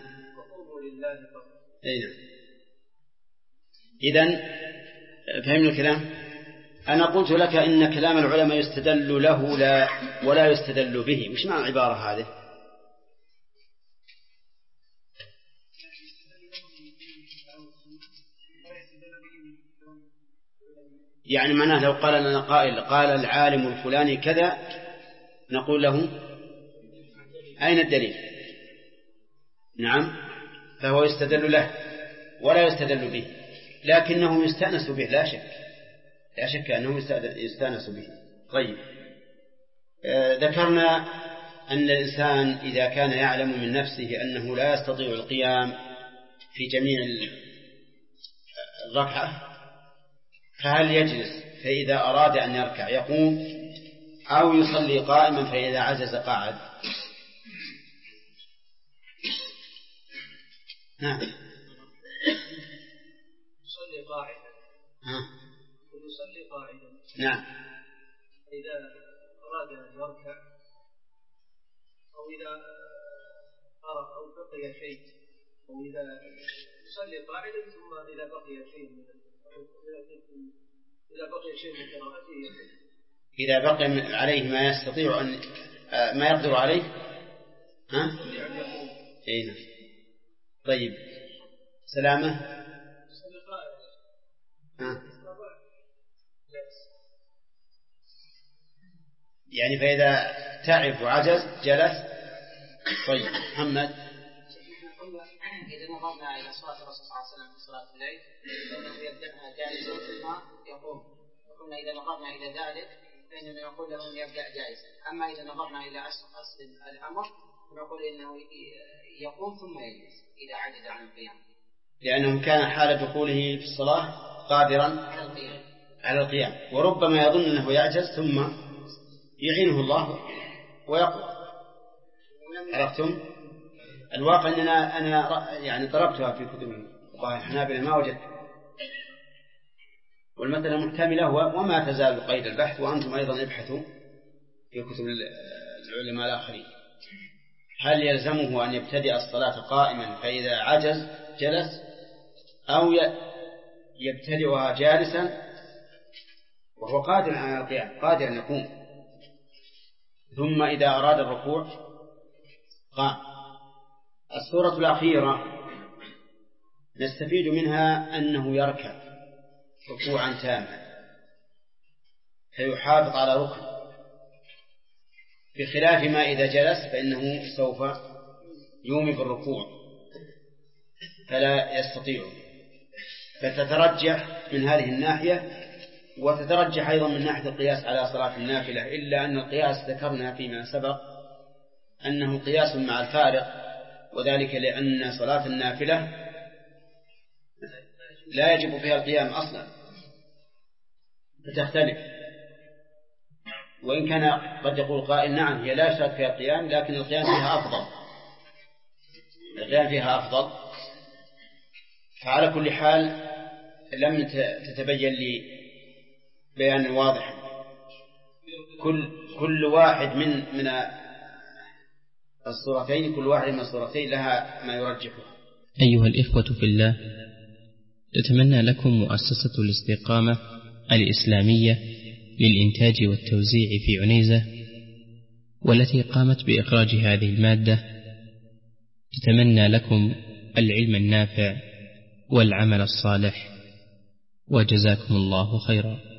إذن فهمنا الكلام. أنا قلت لك إن كلام العلماء يستدل له ولا يستدل به. وش معنى العبارة هذه؟ يعني معناه لو قال لنا قائل قال العالم الفلاني كذا نقول له أين الدليل؟ نعم، فهو يستدل له ولا يستدل به، لكنه يستأنس به، لا شك أنه يستأنس به. طيب، ذكرنا أن الإنسان إذا كان يعلم من نفسه أنه لا يستطيع القيام في جميع الركعة، فهل يجلس فإذا أراد أن يركع يقوم، أو يصلي قائما فإذا عجز قاعد؟ نعم.
يصلي قاعدا. يصلي قاعدا.
نعم.
إذا أراد أن يركع أو إذا قرأ أو بقي شيء، أو إذا يصلي قاعدا ثم إذا بقي شيء من قراءته،
إذا بقي عليه ما يستطيع أن ما يقدر عليه إيه. طيب، سلامة يعني فإذا تعب وعجز جلس. طيب، محمد.
إذا نظرنا إلى صلاة الرسول صلى الله عليه وسلم في صلاة الليل فإنه يبدأها جالسا ثم يقوم، وقلنا إذا نظرنا إلى ذلك فإننا نقول له أن يبدأ جالسا. أما إذا نظرنا إلى أصل الأمر فنقول إنه يقوم ثم يجلس إذا عجز عن القيام،
لأنه كان حال دخوله في الصلاة قادرا على القيام، وربما يظن أنه يعجز ثم يعينه الله ويقوى. عرفتم؟ الواقع أننا أنا يعني طلبتها في كتب الفقهاء الحنابلة ما وجدت، والمسألة محتملة وما تزال قيد البحث، وأنتم أيضا ابحثوا في كتب العلماء الآخرين. هل يلزمه أن يبتدئ الصلاة قائما فإذا عجز جلس، أو يبتدئها جالسا وهو قادر على القيام، قادر أن يقوم، ثم إذا أراد الركوع قام؟ السورة الأخيرة نستفيد منها أنه يركع ركوعا تاما فيحافظ على ركن، بخلاف ما إذا جلس فإنه سوف يومي بالركوع فلا يستطيع. فتترجح من هذه الناحية، وتترجح أيضا من ناحية القياس على صلاة النافلة، إلا أن القياس ذكرنا فيما سبق أنه قياس مع الفارق، وذلك لأن صلاة النافلة لا يجب فيها القيام أصلا فتختلف. وإن كان قد يقول قائل نعم هي لا يشترط فيها القيام، لكن القيام فيها أفضل، القيام فيها أفضل. فعلى كل حال لم تتبين لي بيان واضح. كل واحد من الصورتين، كل واحد من الصورتين لها ما يرجحها.
أيها الإخوة في الله، نتمنى لكم مؤسسة الاستقامة الإسلامية للإنتاج والتوزيع في عنيزة والتي قامت بإخراج هذه المادة، تتمنى لكم العلم النافع والعمل الصالح، وجزاكم الله خيرا.